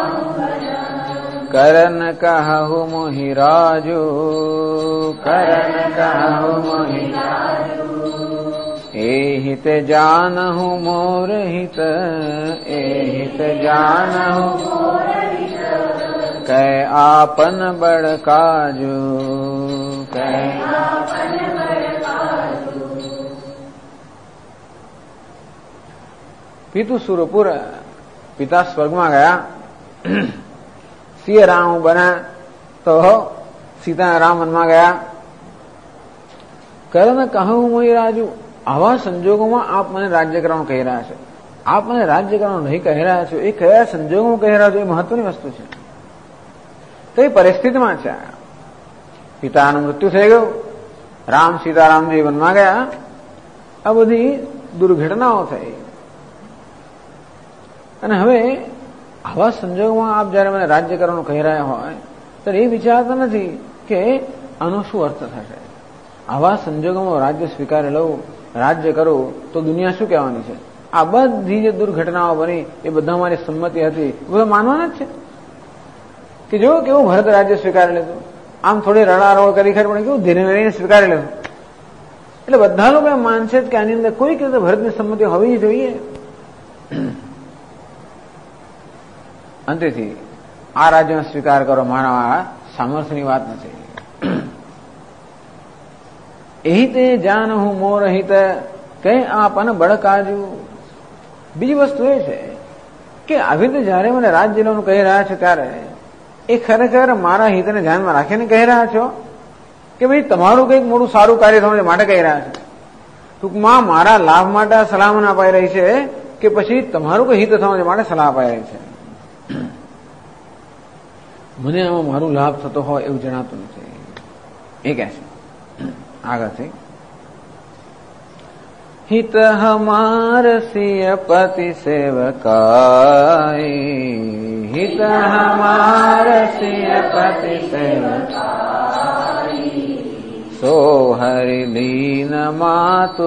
કરન કહુ મોહિ રાજુ, કરન કહુ મોહિ રાજુ. એ હિત જાનહુ મોર હિત, એ હિત જાનહુ कै आपन बड़ काजू, कै પિતુ સુરપુર, પિતા સ્વર્ગમાં ગયા. સિંહ રામ બન્યા તો સીતા રામ વનમાં ગયા. કરન કહું મોહી રાજુ. આવા સંજોગોમાં આપ મને રાજ્ય કરવાનું કહી રહ્યા છો, આપ મને રાજ્ય કરવાનું નહીં કહી રહ્યા છો, એ કયા સંજોગોમાં કહી રહ્યા છો એ મહત્વની વસ્તુ છે. કઈ પરિસ્થિતિમાં છે. પિતાનું મૃત્યુ થઈ ગયું, રામ સીતારામજી વનમાં ગયા, આ બધી દુર્ઘટનાઓ થઈ. અને હવે આવા સંજોગોમાં આપ જયારે મને રાજ્ય કરવાનું કહી રહ્યા હોય ત્યારે એ વિચારતા નથી કે આનો શું અર્થ થશે. આવા સંજોગોમાં રાજ્ય સ્વીકારી લઉં, રાજ્ય કરું તો દુનિયા શું કહેવાની છે. આ બધી જે દુર્ઘટનાઓ બની એ બધા મારી સંમતિ હતી, બધા માનવાના જ છે. કે જો કેવું ભરત રાજ્ય સ્વીકારી લીધું, આમ થોડી રડારોડ કરી ખરી પણ કેવું ધીરે ધીરે સ્વીકારી લીધું. એટલે બધા લોકો એમ માનશે કે આની અંદર કોઈક રીતે ભરતની સંમતિ હોવી જોઈએ. અંતેથી આ રાજ્યનો સ્વીકાર કરો મારા સામર્થ્યની વાત નથી. એહિતે જાનહુ મોર હિત, કઈ આપન બળકાજુ. બીજી વસ્તુ એ છે કે આવી રીતે જયારે મને રાજ્ય લેવાનું કહી રહ્યા છો ત્યારે એ ખરેખર મારા હિતને ધ્યાનમાં રાખીને કહી રહ્યા છો કે ભાઈ તમારું કંઈક મોટું સારું કાર્ય થવાનું માટે કહી રહ્યા છો. ટૂંકમાં મારા લાભ માટે સલાહ મને અપાઈ રહી છે કે પછી તમારું કઈ હિત થવા માટે સલાહ અપાઈ રહી છે. મને આમાં મારું લાભ થતો હોય એવું જણાતું નથી. એ કહે છે આગળથી, હિત હમાર સિય પતિ સેવકાઈ, હિત હમાર સિય પતિ સેવકાઈ, સો હરિ લીન માતુ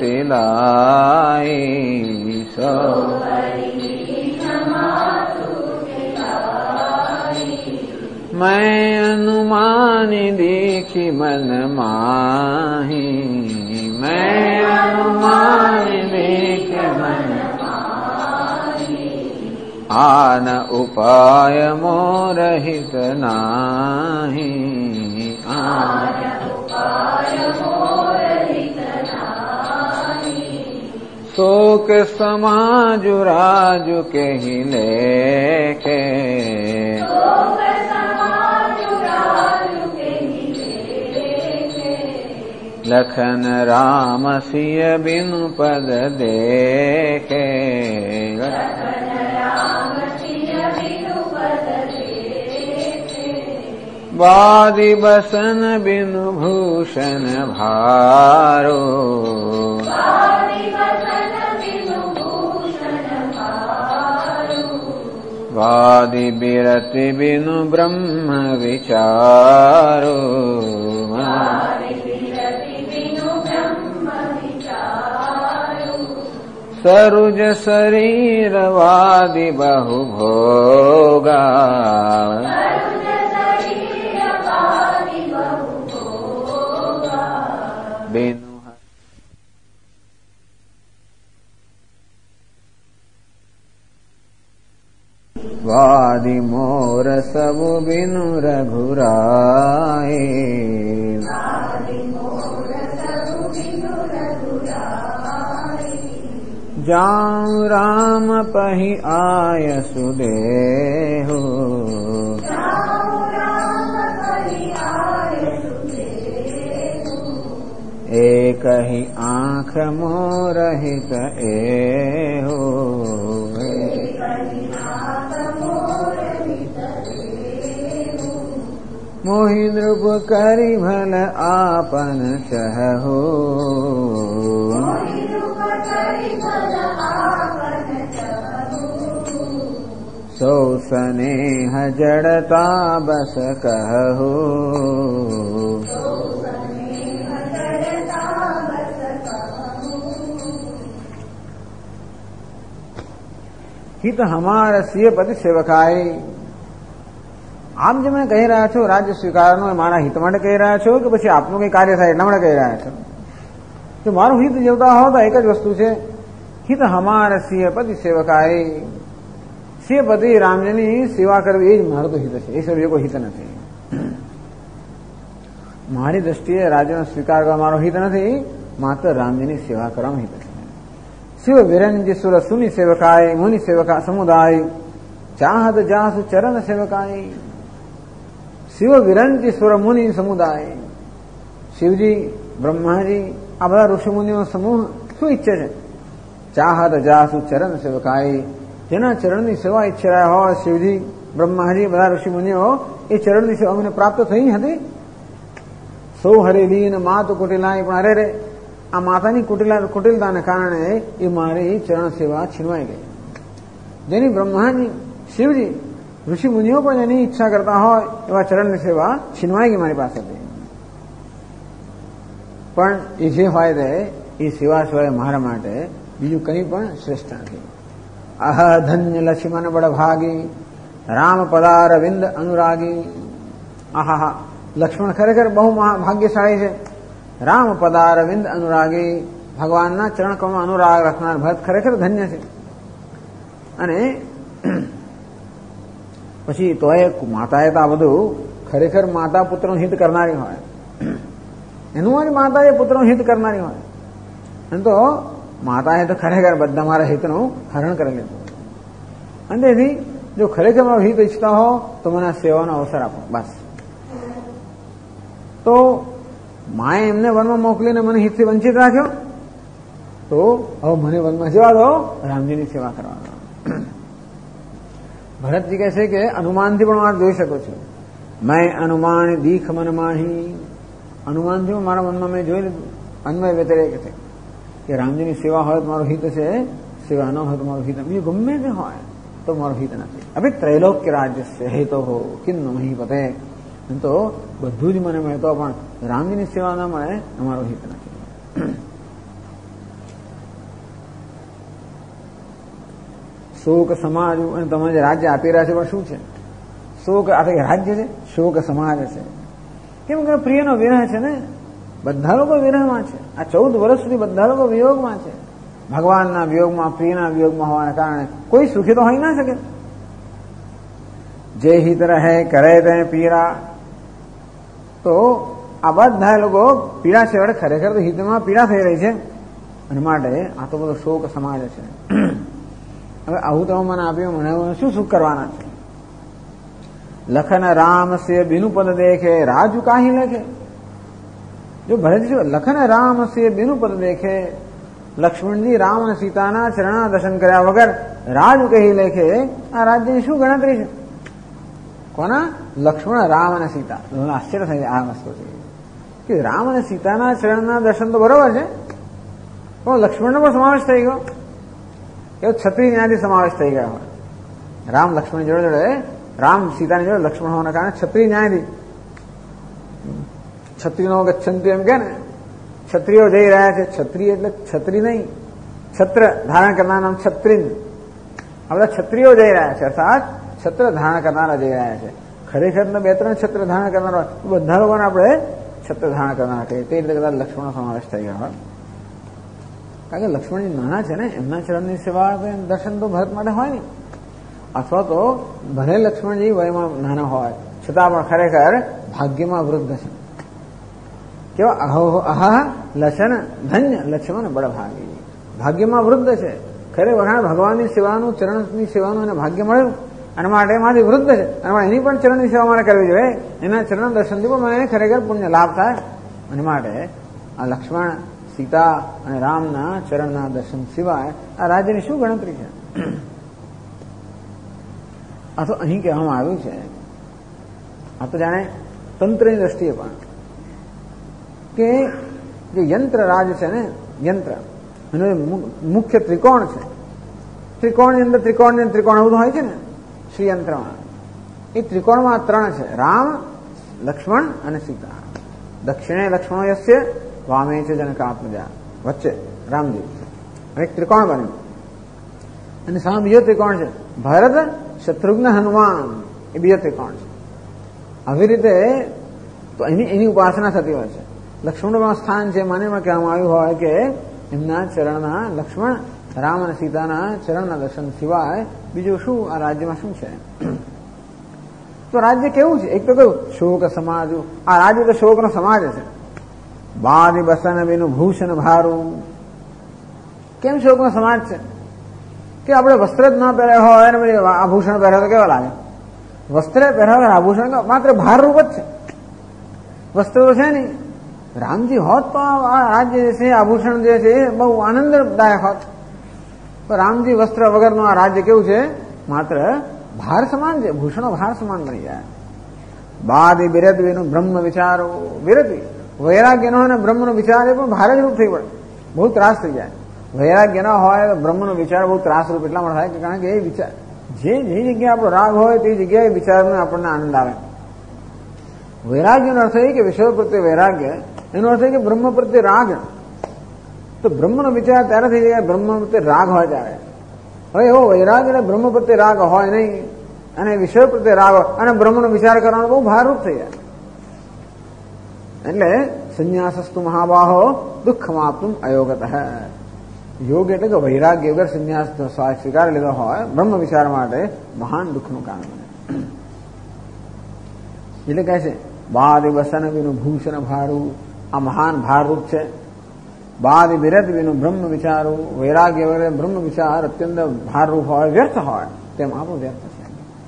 કુટિલાઈ, સો હરિ લીન માતુ मैं अनुमानी देखी मन माही, मैं अनुमानी देखी मन माही, आन उपाय मोर हित नाही, आन उपाय मोर हित नाही, शोक समाजु राजु केहि लेखे, લખન રામ સિય બિનુ પદ દેખે વાદી બસન બિનુ ભૂષણ ભારો વાદી બિરતિ બિનુ બ્રહ્મ વિચારો સરુજ શરીર વાદી બહુ ભોગા બિનુ વાદી મોર સબુ બિનુ રઘુરાય જાઉં રામ પહી આય સુદેહો એક હી આંખ મોરહિત એહો મોહી નૃપ કરી ભલ આપન ચહો સૌ સ્નેહ જડતા બસ કહો હિત હમાર સિય પતિ સેવકાય આપ જે મને કહી રહ્યા છો રાજ્ય સ્વીકારવાનું એ મારા હિત માટે કહી રહ્યા છો કે પછી આપનું કઈ કાર્ય થાય એટલા માટે કહી રહ્યા છો? જો મારું હિત જોતા હો તો એક જ વસ્તુ છે, હિત હમાર સિય પતિ સેવકાય. સિય પતિ રામજીની સેવા કરવી એ જ મારું તો હિત છે, એ સિવાય કોઈ હિત નથી. મારી દ્રષ્ટિએ રાજ્યનો સ્વીકાર કરવા મારો હિત નથી, માત્ર રામજીની સેવા કરવામાં હિત છે. શિવ વિરંજી સુર સુની સેવકાય મુનિ સેવકા સમુદાય ચાહત જાસુ ચરણ સેવકાય. શિવ વિરંજી સુર મુનિ સમુદાય, શિવજી બ્રહ્માજી આ બધા ઋષિમુનિઓ સમૂહ શું ઈચ્છે છે? ચાહત જાસુ ચરણ સેવકાય, જેના ચરણની સેવા ઈચ્છે રહ્યા હોય શિવજી બ્રહ્માજી બધા ઋષિમુનિઓ એ ચરણની સેવા અમને પ્રાપ્ત થઈ હતી. સૌ હરેલીન માત કુટિલાય, પણ અરે રે આ માતાની કુટિલતાને કારણે એ મારી ચરણ સેવા છીનવાઈ ગઈ. જેની બ્રહ્માજી શિવજી ઋષિ મુનિઓ પણ એની ઈચ્છા કરતા હોય એવા ચરણની સેવા છીનવાઈ ગઈ મારી પાસેથી. પણ એ જે હોય તે એ સેવા સિવાય મારા માટે બીજું કંઈ પણ શ્રેષ્ઠ નથી. આહ ધન્ય લક્ષ્મણ બળ ભાગી રામ પદાર વિંદ અનુરાગી. આહા, લક્ષ્મણ ખરેખર બહુ ભાગ્યશાળી છે. રામ પદાર વિંદ અનુરાગી, ભગવાનના ચરણ કમળમાં અનુરાગ રાખનાર ભરત ખરેખર ધન્ય છે. અને પછી તોય માતાએ તો આ બધું ખરેખર માતા પુત્રનું હિત કરનારી હોય, એનું મારી માતા એ પુત્રનું હિત કરનારી હોય. અને તો માતાએ તો ખરેખર બધા મારા હિતનું હરણ કરી લીધું. અને તેથી જો ખરેખર મારું હિત ઈચ્છતા હો તો મને આ સેવાનો અવસર આપો બસ. તો માએ એમને વનમાં મોકલીને મને હિતથી વંચિત રાખ્યો, તો હવે મને વનમાં જવા દો, રામજીની સેવા કરવા દો. ભરતજી કહે છે કે અનુમાનથી પણ મારે જોઈ શકો છો. મેં અનુમાન દીખ મન માહી, અનુમાનથી મારા મનમાં મેં જોઈ લીધું. અન્વય વ્યતિરેક છે કે રામજીની સેવા હોય તો મારું હિત છે, સેવા ન હોય તો મારું હિત, બીજું ગમે તે હોય તો મારું હિત નથી. અભી ત્રૈલોક્ય રાજ્ય છે હેતો હો કિન્નુ મહી પતે, તો બધું જ મને મળે તો પણ રામજીની સેવા ના મળે અમારો હિત નથી. શોક સમાજ અને તમે જે રાજ્ય આપી રહ્યા છો પણ શું છે? શોક રાજ્ય છે, શોક સમાજ છે. કેમ કે પ્રિયનો વિરહ છે ને, બધા લોકો વિરહમાં છે. આ 14 વર્ષ સુધી બધા લોકો વિયોગમાં છે. ભગવાનના વિયોગમાં, પ્રિયના વિયોગમાં હોવાના કારણે કોઈ સુખી તો હોઈ ના શકે. જે હિત રહે કરે તે પીરા, તો આ બધા લોકો પીડા છે, ખરેખર તો હિતમાં પીડા થઈ રહી છે. અને માટે આ તો બધો શોક સમાજ છે. હવે આવું તો મને આપ્યું, મને શું સુખ કરવાના છે? લખન રામ સે બિનુ પદ દેખે રાજુ કાહી લખે. જો ભરતજી લખન રામ સે બેનું પદ દેખે, લક્ષ્મણજી રામ અને સીતાના ચરણના દર્શન કર્યા વગર રાજ કહી લેખે, આ રાજ્યની શું ગણતરી છે? કોના? લક્ષ્મણ, રામ અને સીતા. આશ્ચર્ય થઈ આ વસ્તુ છે કે રામ અને સીતાના ચરણના દર્શન તો બરોબર છે, પણ લક્ષ્મણનો પણ સમાવેશ થઈ ગયો. એવો છત્રી ન્યાયથી સમાવેશ થઈ ગયા હોય. રામ લક્ષ્મણ જોડે જોડે, રામ સીતાની જોડે લક્ષ્મણ હોવાના કારણે છત્રી ન્યાયથી. છત્રીનો ગચ્છંતી એમ કે ને, ક્ષત્રિયો જઈ રહ્યા છે. છત્રી એટલે છત્રી નહીં, છત્ર ધારણ કરનાર નામ છત્રી. આ બધા ક્ષત્રિયો જઈ રહ્યા છે, અર્થાત છત્ર ધારણ કરનારા જઈ રહ્યા છે. ખરેખર બે ત્રણ છત્ર ધારણ કરનારા બધા લોકોને આપણે છત્ર ધારણ કરનારા કહીએ. તે રીતે કદાચ લક્ષ્મણનો સમાવેશ થઈ ગયો હોય. કારણ કે લક્ષ્મણજી નાના છે ને, એમના ચરણની સેવા દર્શન તો ભરત માટે હોય નહીં. અથવા તો ભલે લક્ષ્મણજી વયમાં નાના હોય છતાં પણ ખરેખર ભાગ્યમાં વૃદ્ધ છે. કેવા અહા લસન ધન્ય લક્ષ્મણ બળ ભાગી, ભાગ્યમાં વૃદ્ધ છે. ખરેખર ભગવાનની સેવાનું, ચરણની સેવાનું એને ભાગ્ય મળ્યું, અને માટે એમાંથી વૃદ્ધ છે, અને એની પણ ચરણની સેવા મારે કરવી જોઈએ. એના ચરણ દર્શનથી પણ મને ખરેખર પુણ્ય લાભ થાય. અને માટે આ લક્ષ્મણ, સીતા અને રામના ચરણના દર્શન સિવાય આ રાજ્યની શું ગણતરી છે? આ તો અહીં કહેવામાં આવ્યું છે, આ તો જાણે તંત્રની દ્રષ્ટિએ પણ, કે જે યંત્ર રાજ છે ને, યંત્ર એનો મુખ્ય ત્રિકોણ છે. ત્રિકોણની અંદર ત્રિકોણ એવું હોય છે ને શ્રીયંત્રમાં. એ ત્રિકોણમાં ત્રણ છે, રામ, લક્ષ્મણ અને સીતા. દક્ષિણે લક્ષ્મણો યસ્ય વામે છે જનકાત્મજા, વચ્ચે રામજી. એક ત્રિકોણ બન્યું. અને સામે બીજો ત્રિકોણ છે, ભરત, શત્રુઘ્ન, હનુમાન. એ બીજો ત્રિકોણ છે. આવી રીતે તો એની ઉપાસના થતી હોય છે. લક્ષ્મણનું સ્થાન છે, માનેમાં કહેવામાં આવ્યું હોય કે એમના ચરણના, લક્ષ્મણ, રામ અને સીતાના ચરણના દર્શન સિવાય બીજું શું આ રાજ્યમાં શું છે? તો રાજ્ય કેવું છે? એક તો કહ્યું શોક સમાજ. આ રાજ્ય તો શોકનો સમાજ છે. બાદ બસન બેનું ભૂષણ ભારું. કેમ શોકનો સમાજ છે? કે આપણે વસ્ત્ર જ ના પહેર્યા હોય અને આભૂષણ પહેર્યા તો કેવા લાગે? વસ્ત્ર પહેર્યા આભૂષણ માત્ર ભારરૂપ જ છે, વસ્ત્ર તો છે નહીં. રામજી હોત તો આ રાજ્ય જે છે, આભૂષણ જે છે એ બહુ આનંદદાયક હોત. તો રામજી વસ્ત્ર વગરનું આ રાજ્ય કેવું છે? માત્ર ભાર સમાન છે, ભૂષણો ભાર સમાન બની જાય. બાદ બિરદવીનું બ્રહ્મ વિચારો. બિરદવી વૈરાગ્યનો અને બ્રહ્મનો વિચાર એ પણ ભારે જ રૂપ થઈ પડે, બહુ ત્રાસ થઈ જાય. વૈરાગ્ય ન હોય તો બ્રહ્મનો વિચાર બહુ ત્રાસરૂપ એટલા માટે થાય કે કારણ કે એ વિચાર જે જગ્યાએ આપણો રાગ હોય તે જગ્યાએ વિચારનો આપણને આનંદ આવે. વૈરાગ્યનો અર્થ એ કે વિષય પ્રત્યે વૈરાગ્ય, એનો અર્થ એ કે બ્રહ્મ પ્રત્યે રાગ. તો બ્રહ્મનો વિચાર ત્યારે થઈ જાય બ્રહ્મ પ્રત્યે રાગ હોય ત્યારે. હવે એવો વૈરાગ અને બ્રહ્મ પ્રત્યે રાગ હોય નહીં, અને વિષય પ્રત્યે રાગ હોય અને બ્રહ્મનો વિચાર કરવાનો બહુ ભારરૂપ થઈ જાય. એટલે સંન્યાસસ્તુ મહાબાહો દુઃખમાપ્તુમ અયોગત. યોગ એટલે કે વૈરાગ્ય વગર સંન્યાસ સ્વીકાર લીધો હોય બ્રહ્મ વિચાર માટે મહાન દુઃખનું કારણ બને. એટલે કહે છે બાદ વસન વિનું ભૂષણ ભારું. આ મહાન ભારરૂપ છે. બાદ બિરદ વિનું બ્રહ્મ વિચારું. વૈરાગ્ય વગર બ્રહ્મ વિચાર અત્યંત ભારરૂપ હોય, વ્યર્થ હોય, તેમ આપણું વ્યર્થ છે.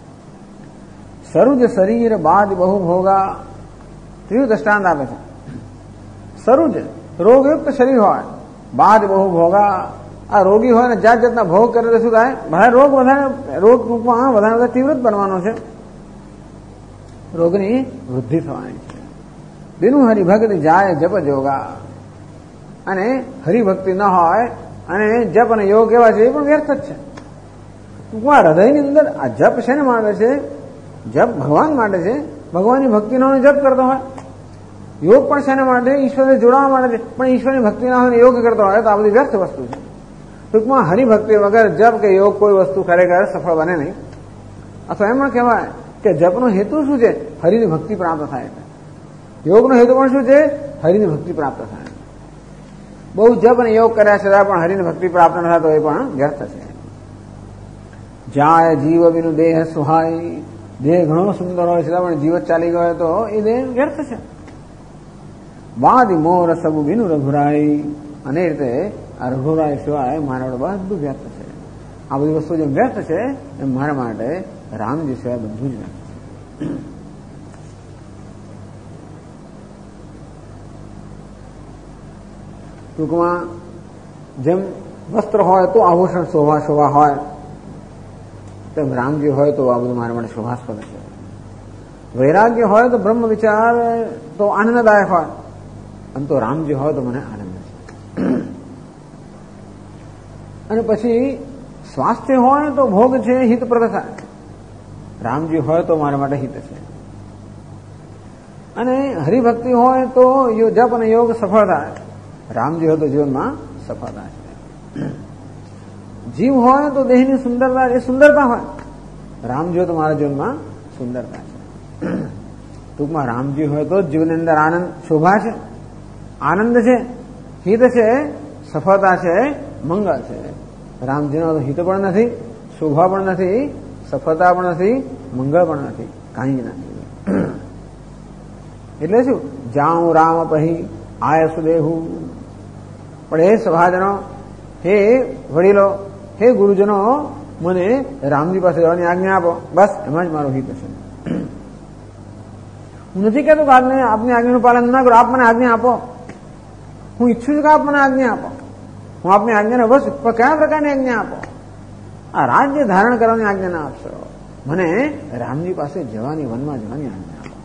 સરુજ શરીર બાદ બહુ ભોગા. ત્રીજું દ્રષ્ટાંત આપે છે. સરુજ રોગયુક્ત શરીર હોય, બાદ બહુ ભોગા. આ રોગી હોય ને જાત જાતના ભોગ કરે તો શું થાય? રોગ રૂપમાં વધારે તીવ્ર બનવાનો છે, રોગની વૃદ્ધિ થવાની છે. બિનુ હરિભક્તિ જાય જપ જોગા. અને હરિભક્તિ ન હોય અને જપ અને યોગ એવા છે એ પણ વ્યર્થ જ છે. હૃદયની અંદર આ જપ શેને માટે છે? જપ ભગવાન માટે છે. ભગવાનની ભક્તિનો જપ કરતો હોય. યોગ પણ શેના માટે? ઈશ્વરને જોડાવા માટે છે. પણ ઈશ્વરની ભક્તિ ના હોય યોગ કરતો હોય તો આ બધી વ્યર્થ વસ્તુ છે. ટૂંકમાં હરિભક્તિ વગર જપ કે યોગ કોઈ વસ્તુ ખરેખર સફળ બને નહીં. અથવા એમ પણ કહેવાય કે જપનો હેતુ શું છે? હરિની ભક્તિ પ્રાપ્ત થાય. યોગનો હેતુ પણ શું છે? હરિની ભક્તિ પ્રાપ્ત થાય. બહુ જપ અને યોગ કર્યા છતાં પણ હરિની ભક્તિ પ્રાપ્ત ન થાય તો એ પણ વ્યર્થ છે. જાય જીવ વિનું દેહ સુહાય. દેહ ઘણો સુંદર હોય છતાં પણ જીવ ચાલી ગયો તો એ દેહ વ્યર્થ છે. વાદી મોર સબુ વિનું રઘુરાય. અને એ રીતે આ રઘુરાય સિવાય મારા બધું વ્યર્થ છે. આ બધી વસ્તુ જે વ્યર્થ છે એ મારા માટે રામજી સિવાય બધું જ વ્યર્થ છે. ટૂંકમાં જેમ વસ્ત્ર હોય તો આભૂષણ શોભા હોય, તેમ રામજી હોય તો આ બધું મારા માટે શોભાસ્પદ છે. વૈરાગ્ય હોય તો બ્રહ્મ વિચાર તો આનંદદાયક હોય, અને તો રામજી હોય તો મને આનંદ છે. અને પછી સ્વાસ્થ્ય હોય તો ભોગ છે, હિતપ્રદ થાય. રામજી હોય તો મારા માટે હિત છે. અને હરિભક્તિ હોય તો જપ અને યોગ સફળ થાય. રામજી હોય તો જીવનમાં સફળતા છે. જીવ હોય તો દેહની સુંદરતા એ સુંદરતા હોય. રામજી હોય તો મારા જીવનમાં સુંદરતા છે. ટૂંકમાં રામજી હોય તો જીવનની અંદર આનંદ, શોભા છે, આનંદ છે, હિત છે, સફળતા છે, મંગળ છે. રામજીનો તો હિત પણ નથી, શોભા પણ નથી, સફળતા પણ નથી, મંગળ પણ નથી, કાંઈ નથી. એટલે શું? જાઉં રામ પહી આય સુદેહુ. પણ હે સભાજનો, હે વડીલો, હે ગુરુજનો, મને રામજી પાસે જવાની આજ્ઞા આપો. બસ એમાં જ મારો હિત છે. હું નથી કહેતો કે આપની આજ્ઞાનું પાલન ના કરો, આપ મને આજ્ઞા આપો. હું ઈચ્છું છું કે આપ મને આજ્ઞા આપો. હું આપની આજ્ઞાને બસ કયા પ્રકારની આજ્ઞા આપો? આ રાજ્ય ધારણ કરવાની આજ્ઞા ના આપશો. મને રામજી પાસે જવાની, વનમાં જવાની આજ્ઞા આપો.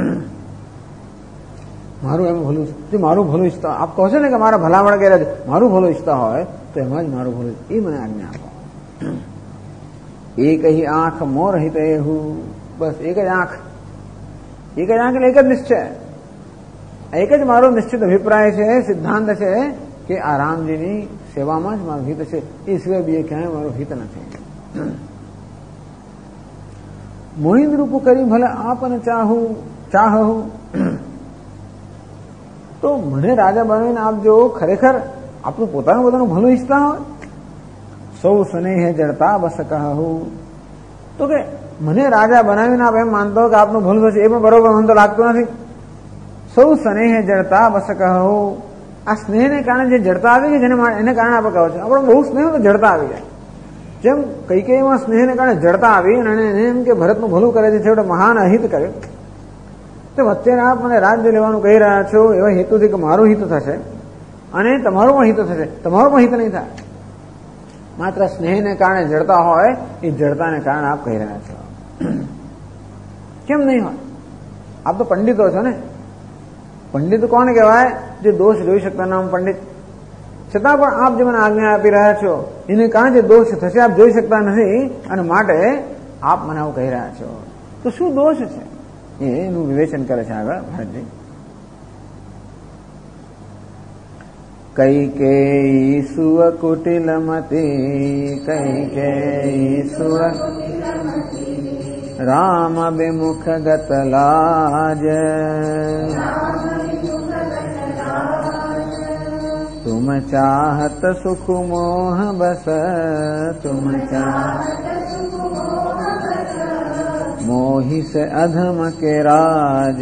મારું એમ ભલું, જો મારું ભલું ઈચ્છતા, આપ કહો છો ને કે મારા ભલામણ કર્યા છે, મારું ભલું ઈચ્છતા હોય તો એમાં જ મારું ભલું, એ મને આજ્ઞા આપો. એક ही आंख मोर हित હું, બસ એક જ આંખ, એક જ આંખ એટલે એક જ નિશ્ચય, એક જ મારો નિશ્ચિત અભિપ્રાય છે, સિદ્ધાંત છે કે આ રામજીની સેવામાં જ મારું હિત છે. એ સિવાય બીજે ક્યાંય મારું હિત નથી. મોહિન રૂપ કરી ભલે આપને ચાહું, તો મને રાજા બનાવીને આપ જો ખરેખર આપણું પોતાનું ભલું ઈચ્છતા હોય, સૌ સ્નેહ જડતા બસ કહું, તો કે મને રાજા બનાવીને આપ એમ માનતો કે આપનું ભલું થશે, એ પણ બરોબર મને તો લાગતું નથી. સૌ સ્નેહ જડતા બસ કહું, આ સ્નેહને કારણે જે જડતા આવી ગઈ છે એને કારણે આપણે કહો છો, આપણો બહુ સ્નેહ તો જડતા આવી જાય. જેમ કૈકેયીમાં સ્નેહને કારણે જડતા આવી અને એને એમ કે ભરતનું ભલું કરે છે, છેવટે મહાન અહિત કર્યો. તો અત્યારે આપ મને રાજ્ય લેવાનું કહી રહ્યા છો એવા હેતુથી કે મારું હિત થશે અને તમારું પણ હિત થશે, તમારું પણ હિત નહીં થાય. માત્ર સ્નેહને કારણે જડતા હોય, એ જડતાને કારણે આપ કહી રહ્યા છો. કેમ નહીં હોય? આપ તો પંડિતો છો ને. પંડિત કોણ કહેવાય? જે દોષ જોઈ શકતા નામ પંડિત. છતાં પણ આપ જે મને આજ્ઞા આપી રહ્યા છો એને કારણે જે દોષ થશે આપ જોઈ શકતા નથી, અને માટે આપ મને આવું કહી રહ્યા છો. તો શું દોષ છે એનું વિવેચન કરે છે આગળ ભરતજી. કૈકેયી સુવ કુટિલમતી, કૈકેયી સુવ રામ વિમુખ ગત લાજ, तुम चाहत सुख मोह बस, तुम चाहत मोहि से अधम के राज.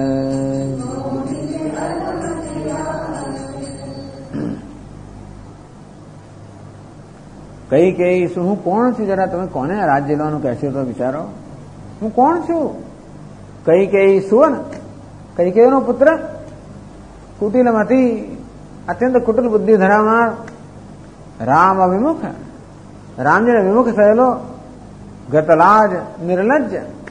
કઈ શું હું કોણ છું? જરા તમે કોને રાજ્ય લેવાનું કહેશો તો વિચારો. હું કોણ છું? કઈ સુવન, કૈકેયીનો પુત્ર, કુટિલમાંથી અત્યંત કુટિલ બુદ્ધિ ધરાવનાર, રામ અભિમુખ, રામજીને વિમુખ થયેલો, ગતલાજ નિર્લજ્જ,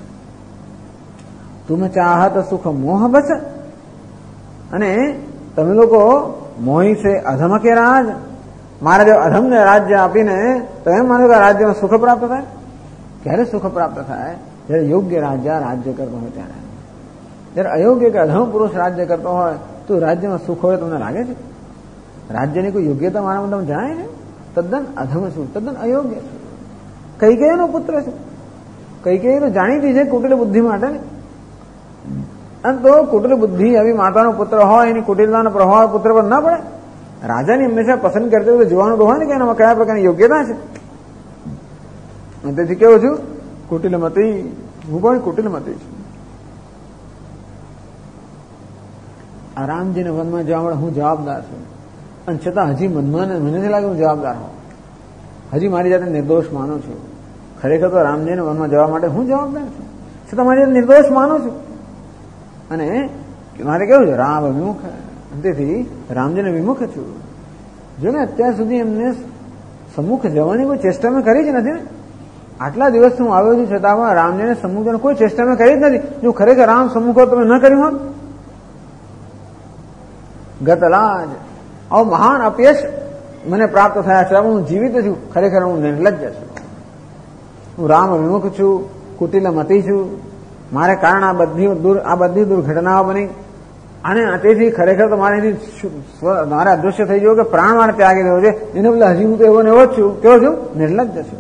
તુમ ચાહત સુખ મોહ બસ, અને તમે લોકો મોહી છે અધમ કે રાજ, મારા જો અધમને રાજ્ય આપીને તો એમ માનો કે રાજ્યમાં સુખ પ્રાપ્ત થાય. ક્યારે સુખ પ્રાપ્ત થાય? જયારે યોગ્ય રાજ્ય કરતો હોય ત્યારે. જયારે અયોગ્ય કે અધમ પુરુષ રાજ્ય કરતો હોય તો રાજ્યમાં સુખ હોય તમને લાગે છે? રાજ્યની કોઈ યોગ્યતા મારા તમને જણાય છે? તદ્દન અધમ છું, તદ્દન અયોગ્ય છું. કૈકેયીનો પુત્ર છું. કૈકેયી તો જાણીતી છે કુટિલ બુદ્ધિ માટે ને. અને તો કુટિલ બુદ્ધિ આવી માતાનો પુત્ર હોય, એની કુટિલતાનો પ્રભાવ પુત્ર પર ના પડે. રાજાની હંમેશા પસંદ કરતી વખતે જોવાનું તો હોય ને કે એનામાં કયા પ્રકારની યોગ્યતા છે. તેથી કેવું છું? કુટિલમતી, હું પણ કુટિલમતી છું. આ રામજીને વનમાં જવા માટે હું જવાબદાર છું, અને છતાં હજી મનમાં મને નથી લાગે હું જવાબદાર હોઉં. હજી મારી જાતે નિર્દોષ માનું છું. ખરેખર તો રામજીને વનમાં જવા માટે હું જવાબદાર છું, છતાં મારી જાતે નિર્દોષ માનું છું. અને મારે કેવું છે? રામ વિમુખ, તેથી રામજીને વિમુખ છું. જો ને અત્યાર સુધી એમને સમ્મુખ જવાની કોઈ ચેષ્ટા મેં કરી જ નથી ને. આટલા દિવસ હું આવ્યો છું છતાં રામજીને સમ્મુખ જવાની કોઈ ચેષ્ટા મેં કરી જ નથી. જો ખરેખર રામ સમ્મુખ હોત તમે ન કર્યું હોત. ગતલાજ આવો મહાન અપયશ મને પ્રાપ્ત થયા છે. હું જીવિત છું, ખરેખર હું નિર્લજ્જ છું, હું રામ વિમુખ છું, કુટિલમતી છું. મારે કારણ આ બધી દુર્ઘટનાઓ બની અને તેથી ખરેખર તો મારે અદૃશ્ય થઈ ગયો કે પ્રાણ મારે ત્યાગી દેવો છે. એને બદલે હજી હું તો એવો ને એવો જ છું. કેવો છું? નિર્લજ્જ છું.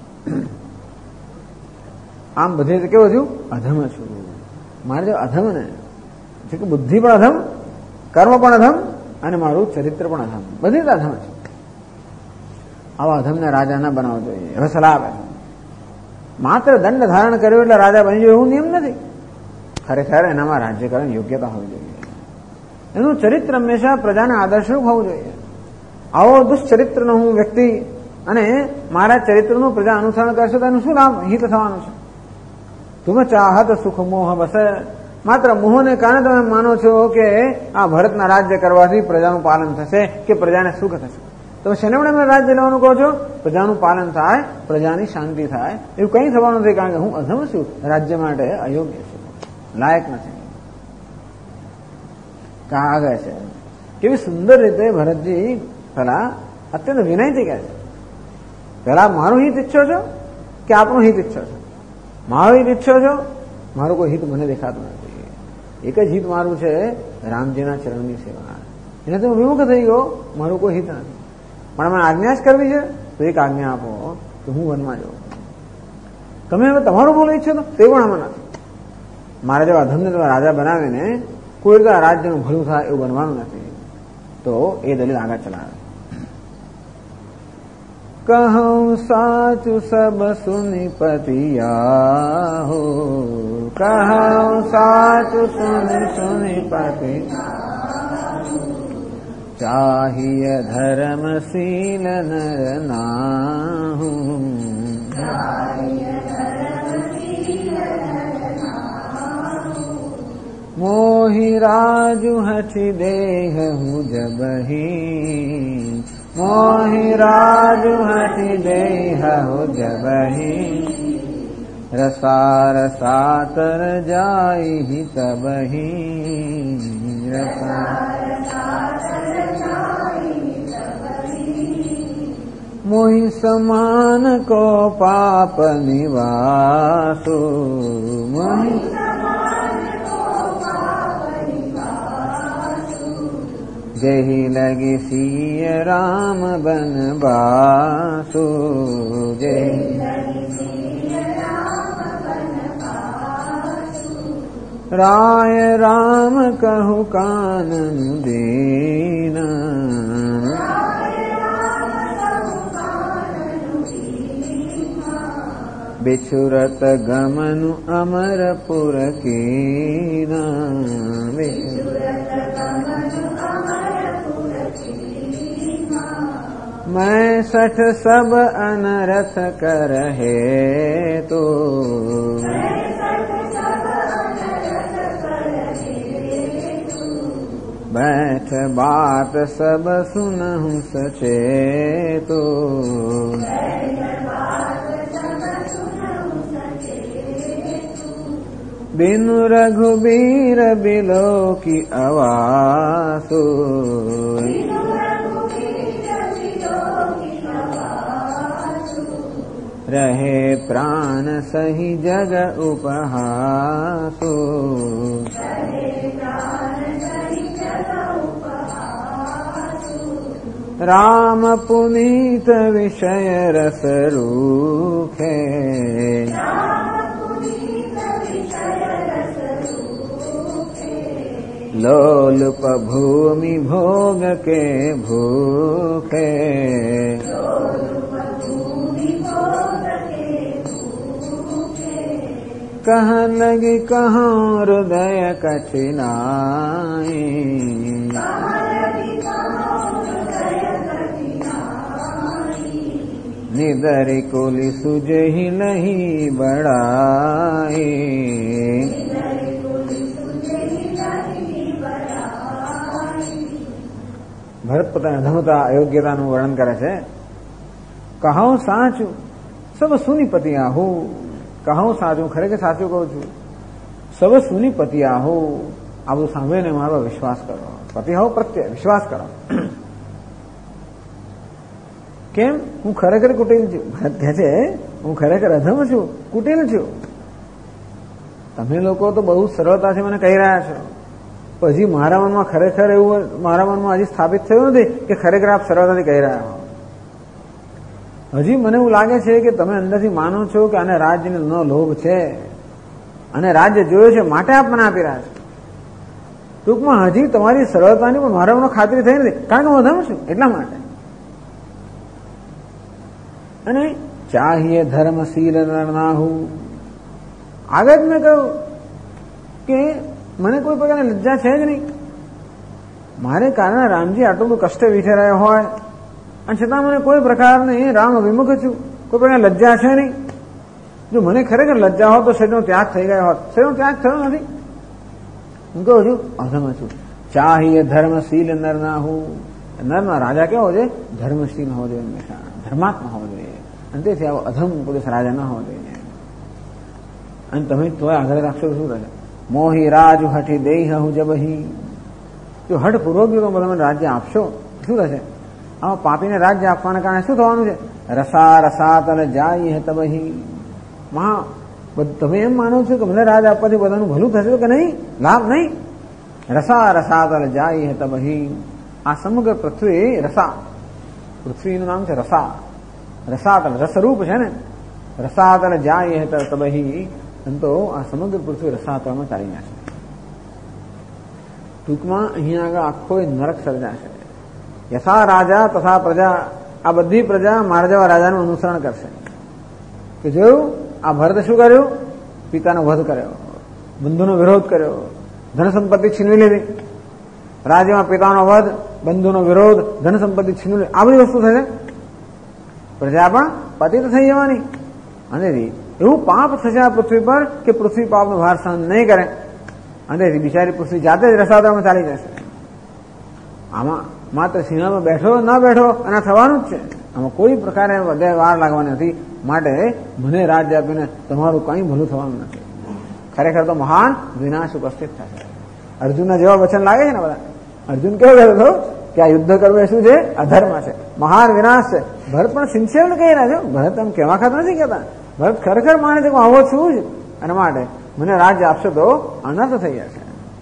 આમ બધે કેવો છું? અધમ છું. મારે જો અધમ ને કે બુદ્ધિ પણ અધમ, કર્મ પણ અધમ અને મારું ચરિત્ર પણ અધમ, બધી જ અધમ છે. આવા અધમને રાજા ના બનાવવો જોઈએ. હવે સલાહ આપે માત્ર દંડ ધારણ કર્યો એટલે રાજા બની જાય એવું નિયમ નથી. ખરેખર એનામાં રાજ્યકરણ યોગ્યતા હોવી જોઈએ. એનું ચરિત્ર હંમેશા પ્રજાને આદર્શરૂપ હોવું જોઈએ. આવો દુષ્ચરિત્રનો હું વ્યક્તિ અને મારા ચરિત્રનું પ્રજા અનુસરણ કરશે તો એનું શું લાભ હિત થવાનું છે? તુમ ચાહત સુખ મોહ બસ, માત્ર મોહને કારણે તમે માનો છો કે આ ભરતના રાજ્ય કરવાથી પ્રજાનું પાલન થશે કે પ્રજાને સુખ થશે. તમે શેને વડે રાજ્ય લેવાનું કહો છો? પ્રજાનું પાલન થાય, પ્રજાની શાંતિ થાય, એવું કંઈ થવાનું નથી. કારણ કે હું અધમ છું, રાજ્ય માટે અયોગ્ય છું, લાયક નથી. આગળ છે કેવી સુંદર રીતે ભરતજી પેલા અત્યંત વિનયથી કહે છે, પેલા મારું હિત ઈચ્છો છો કે આપણું હિત ઈચ્છો છો? મારું હિત ઈચ્છો છો? મારું કોઈ હિત મને દેખાતું નથી. એક જ હિત મારું છે, રામજીના ચરણની સેવા. એનાથી હું વિમુખ થઈ ગયો, મારું કોઈ હિત નથી. પણ મને આજ્ઞા જ કરવી છે તો એક આજ્ઞા આપો કે હું વનમાં જાઉં. તમે હવે તમારું બોલો ઈચ્છો તો તે પણ આમાં નથી. મારે જેવા અધમને રાજા બનાવીને કોઈ રીતે રાજ્યનું ભલું થાય એવું બનવાનું નથી. તો એ દલીલ આગળ ચલાવે. કહું સાચું સબ સુનિપતિયા હો, કહું સાચું સુનિપતિ चाहिए धर्मशील नर नाहूं, मोहि राजु हठि देह हूँ जबहि, मोहि राजु हठि देह हूँ जबहि, रसा रसातर जाहि तबहि, मोहि समान को पाप निवासो, मोहि जहि लगे सिय राम बनवासो, जहि राय राम कहु कानन देना, बिछुरत गमनु अमरपुर कीना, मैं सठ सब अनरथ करहे तो, बैठ बात सब सुनहु सचेतो, बिनु रघुबीर बिलो की आवासो, रहे प्राण सही जग उपहासो, राम पुनीत विषय रस रूखे, लोलुप भूमि भोग के भूखे, कहाँ लगी कहाँ हृदय कठिनाई, निदरि कुलि सुजहि नहीं बढ़ाई, ભરત પોતાની અધમતા અયોગ્યતાનું વર્ણન કરે છે. કહું સાચું સબ સુનિપતિ આહુ, કહું સાચું, ખરેખર સાચું કહું છું. સબ સુનિપતિ આહુ, આ બધું સાંભળીને મારો વિશ્વાસ કરો. પતિ હો પ્રત્યે વિશ્વાસ કરો. કેમ? હું ખરેખર કુટિલ છું. ભરત કહે છે હું ખરેખર અધમ છું, કુટિલ છું. તમે લોકો તો બહુ સરળતાથી મને કહી રહ્યા છો, પછી મારા મનમાં ખરેખર એવું મારા મનમાં હજી સ્થાપિત થયું નથી કે ખરેખર આપ સરળતાથી કહી રહ્યા હો. હજી મને એવું લાગે છે કે તમે અંદરથી માનો છો કે આને રાજ્યનો લોભ છે અને રાજ્ય જોયો છે માટે આપ મને આપી રહ્યા છો. ટૂંકમાં હજી તમારી સરળતાની પણ મારા મનમાં ખાતરી થઈ નથી, કારણ કે હું અધમ છું એટલા માટે. અને ચાહીએ ધર્મશીલ નરનાહુ, આગળ મેં કહ્યું કે મને કોઈ પ્રકારની લજ્જા છે જ નહીં. મારે કારણે રામજી આટલું બધું કષ્ટ વીઠે રહ્યા હોય અને છતાં મને કોઈ પ્રકારની રામ અભિમુખ છું, કોઈ પ્રકારની લજ્જા છે નહીં. જો મને ખરેખર લજ્જા હોત તો શરીરનો ત્યાગ થઈ ગયો હોત. શરીરનો ત્યાગ થયો નથી. હું કહું છું અધમ છું. ચાહીએ ધર્મશીલ નરનાહુ, નરના રાજા કેવો છે? ધર્મશીલ હોવો જોઈએ, હંમેશા ધર્માત્મા હોવો જોઈએ. અને તેથી આવો અધમ પોલીસ રાજા ન હોવો જોઈએ. અને તમે તોય આગળ રાખશો શું થશે? મોહી રાજ હઠી દેહુ જબહી, જો હઠપૂર્વક જો તમે રાજ્ય આપશો શું થશે? આમાં પાપીને રાજ્ય આપવાના કારણે શું થવાનું છે? રસા રસાતલ જાય તબહી, મહા તમે એમ માનો છો કે મને રાજ આપવાથી બધાનું ભલું થશે કે નહીં? લાભ નહીં. રસા રસાતલ જાય તબહી, આ સમગ્ર પૃથ્વી રસા, પૃથ્વીનું નામ છે રસા, રસાતલ રસરૂપ છે ને, રસાતલ જાય તબહી, તો આ સમગ્ર પૃથ્વી રસાતળમાં ચાલી જશે. ટૂંકમાં અહીંયા આગળ આખો નરક સર્જાશે. યથા રાજા તથા પ્રજા, આ બધી પ્રજા મારા જેવા રાજાનું અનુસરણ કરશે. કે જોયું આ ભરત શું કર્યું? પિતાનો વધ કર્યો, બંધુનો વિરોધ કર્યો, ધન સંપત્તિ છીનવી લીધી. રાજ્યમાં પિતાનો વધ, બંધુનો વિરોધ, ધન સંપત્તિ છીનવી લીધી. આ બધી વસ્તુ થશે. પ્રજા પણ પતિત થઈ જવાની. અને એવું પાપ થશે આ પૃથ્વી પર કે પૃથ્વી પાપનો ભાર સહન નહીં કરે અને બિચારી પૃથ્વી જાતે જ રસાતળમાં ચાલી જશે. આમાં માત્ર સિંહ પર બેઠો ના બેઠો અને થવાનું જ છે. આમાં કોઈ પ્રકારે વધારે વાર લાગવાની નથી. માટે મને રાજ્ય આપીને તમારું કંઈ ભલું થવાનું નથી. ખરેખર તો મહાન વિનાશ ઉપસ્થિત થશે. અર્જુનના જેવા વચન લાગે છે ને બધા. અર્જુન કેવો કહેતો હતો કે આ યુદ્ધ કરવું એ શું છે? અધર્મ છે, મહાન વિનાશ છે. ભરત પણ સિન્સિયર કહી રહ્યા છે. ભરત એમ કહેવા ખાતર નથી કહેતા. ભરત ખરેખર માને છે કે આવો છું જ, અને માટે મને રાજ્ય આપશો તો અનર્થ થઈ જશે.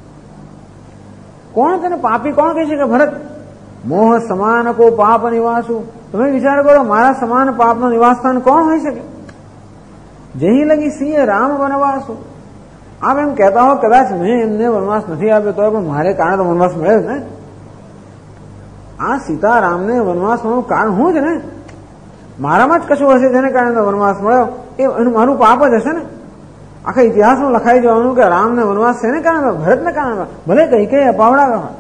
કોણ તેને પાપી કોણ કહે છે કે ભરત? મોહ સમાન કો પાપ નિવાસુ. તમે વિચાર કરો મારા સમાન પાપનું નિવાસ સ્થાન કોણ હોઈ શકે? જહી લગી સિંહ રામ વનવાસુ. આપ એમ કહેતા હો કદાચ મેં એમને વનવાસ નથી આપ્યો તો પણ મારે કારણે તો વનવાસ મળ્યો જ ને. આ સીતારામને વનવાસ મળવાનું કારણ હું જ ને. મારામાં જ કશું હશે જેને કારણે વનવાસ મળ્યો, એ મારું પાપ જ હશે ને. આખા ઇતિહાસમાં લખાઈ જવાનું કે રામને વનવાસ છે ને કારણે, ભરતને કારણે. ભલે કઈકેયી અપાવડાવે હોય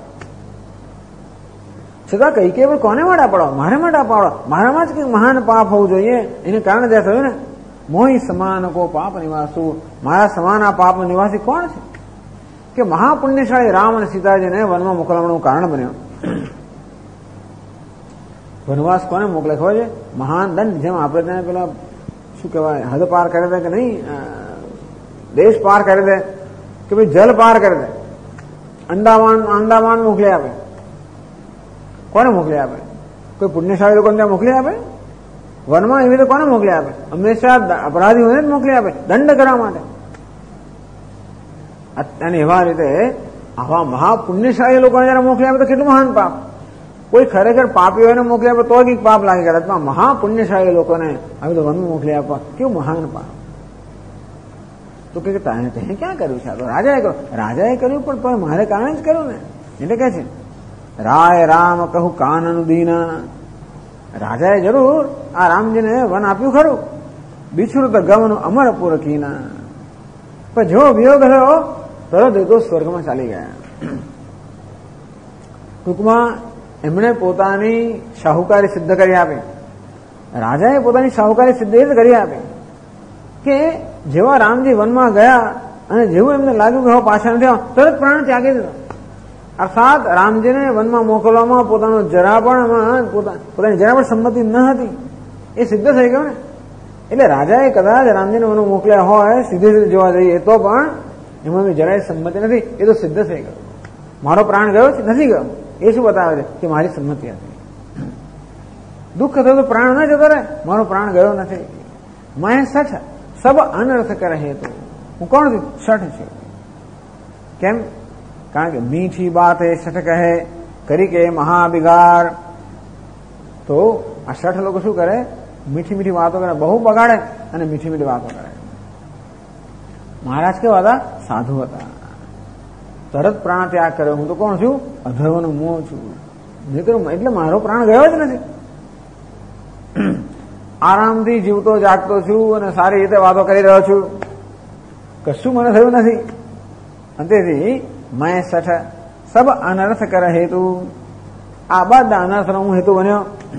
છતાં કઈકેયી પણ કોને માટે અપાવડાવો? મારે માટે અપાવડાવો. મારામાં જ કંઈક મહાન પાપ હોવું જોઈએ, એને કારણે ત્યાં થયું ને. મોહી સમાન કો પાપ નિવાસુ. મારા સમાન આ પાપનો નિવાસી કોણ છે? કે મહાપુણ્યશાળી રામ અને સીતાજીને વનમાં મોકલવાનું કારણ બન્યો. વનવાસ કોને મોકલે ખબર છે? મહાન દંડ. જેમ આપણે તેને પેલા શું કહેવાય હદ પાર કરી દે કે નહીં, દેશ પાર કરી દે કે ભાઈ જલ પાર કરી દે. અંદામાન મોકલી આપે. કોને મોકલી આપે? કોઈ પુણ્યશાળી લોકોને ત્યાં મોકલી આપે? વનમાં એવી રીતે કોને મોકલી આપે? હંમેશા અપરાધીઓને જ મોકલી આપે, દંડ કરવા માટે. અને એવા રીતે આવા મહાપુણ્યશાળી લોકોને જયારે મોકલી આપે તો કેટલું મહાન પાપ. કોઈ ખરેખર પાપીઓને મોકલી આપે તો કંઈક પાપ લાગી ગયા, અથવા મહાપુણ્યશાળી લોકોને આવી તો વનમાં મોકલી આપવા કેવું મહાન પાપ. તો કે તેને ક્યાં કર્યું છે? આ તો રાજાએ કર્યું. રાજાએ કર્યું પણ તો મારે કારણે જ કર્યું ને. એટલે કે છે રાય રામ કહું કાનન દીના. રાજાએ જરૂર આ રામજીને વન આપ્યું ખરું, બિછુર તો ગમનું અમર પુરકીના. પણ જો વિયોગ થયો તરત એ તો સ્વર્ગમાં ચાલી ગયા. ટૂંકમાં એમણે પોતાની શાહુકારી સિદ્ધ કરી આપી. રાજાએ પોતાની શાહુકારી સિદ્ધ એ કરી આપી કે જેવા રામજી વનમાં ગયા અને જેવું એમને લાગ્યું કે હવે પાછા નથી આવવા, તરત પ્રાણ ત્યાગી દીધો. અર્થાત રામજીને વનમાં મોકલવામાં પોતાનો જરા પણ પોતાની જરા પણ સંમતિ ન હતી, એ સિદ્ધ થઈ ગયો ને. એટલે રાજાએ કદાચ રામજીને વનમાં મોકલ્યા હોય સીધે સીધે જોવા જઈએ તો પણ એમાં જરાય સંમતિ નથી, એ તો સિદ્ધ થઈ ગયો. મારો પ્રાણ ગયો છે નથી ગયો, એ શું બતાવે છે કે મારી સંમતિ હતી. દુઃખ થયું તો પ્રાણ ના જતો રહે, મારો પ્રાણ ગયો નથી. મેં સઠ સબ અનર્થ કરે હેતુ, હું કોણ છું? સઠ છું. કેમ? કારણ કે મીઠી બાત એ સઠ કહે કરી કે મહાબિગાર. તો આ સઠ લોકો શું કરે? મીઠી મીઠી વાતો કરે, બહુ બગાડે અને મીઠી મીઠી વાતો કરે. મહારાજ કેવા હતા? સાધુ હતા. તરત પ્રાણ ત્યાગ કર્યો. હું તો કોણ છું? અધર્વનો મોહ છું. એટલે મારો પ્રાણ ગયો જ નથી. આરામથી જીવતો જાગતો છું અને સારી રીતે વાતો કરી રહ્યો છું, કશું મને થયું નથી. અંતેથી મેં સઠ સબ અનર્થ કરે હેતુ, આ બધા અનર્થનો હું હેતુ બન્યો.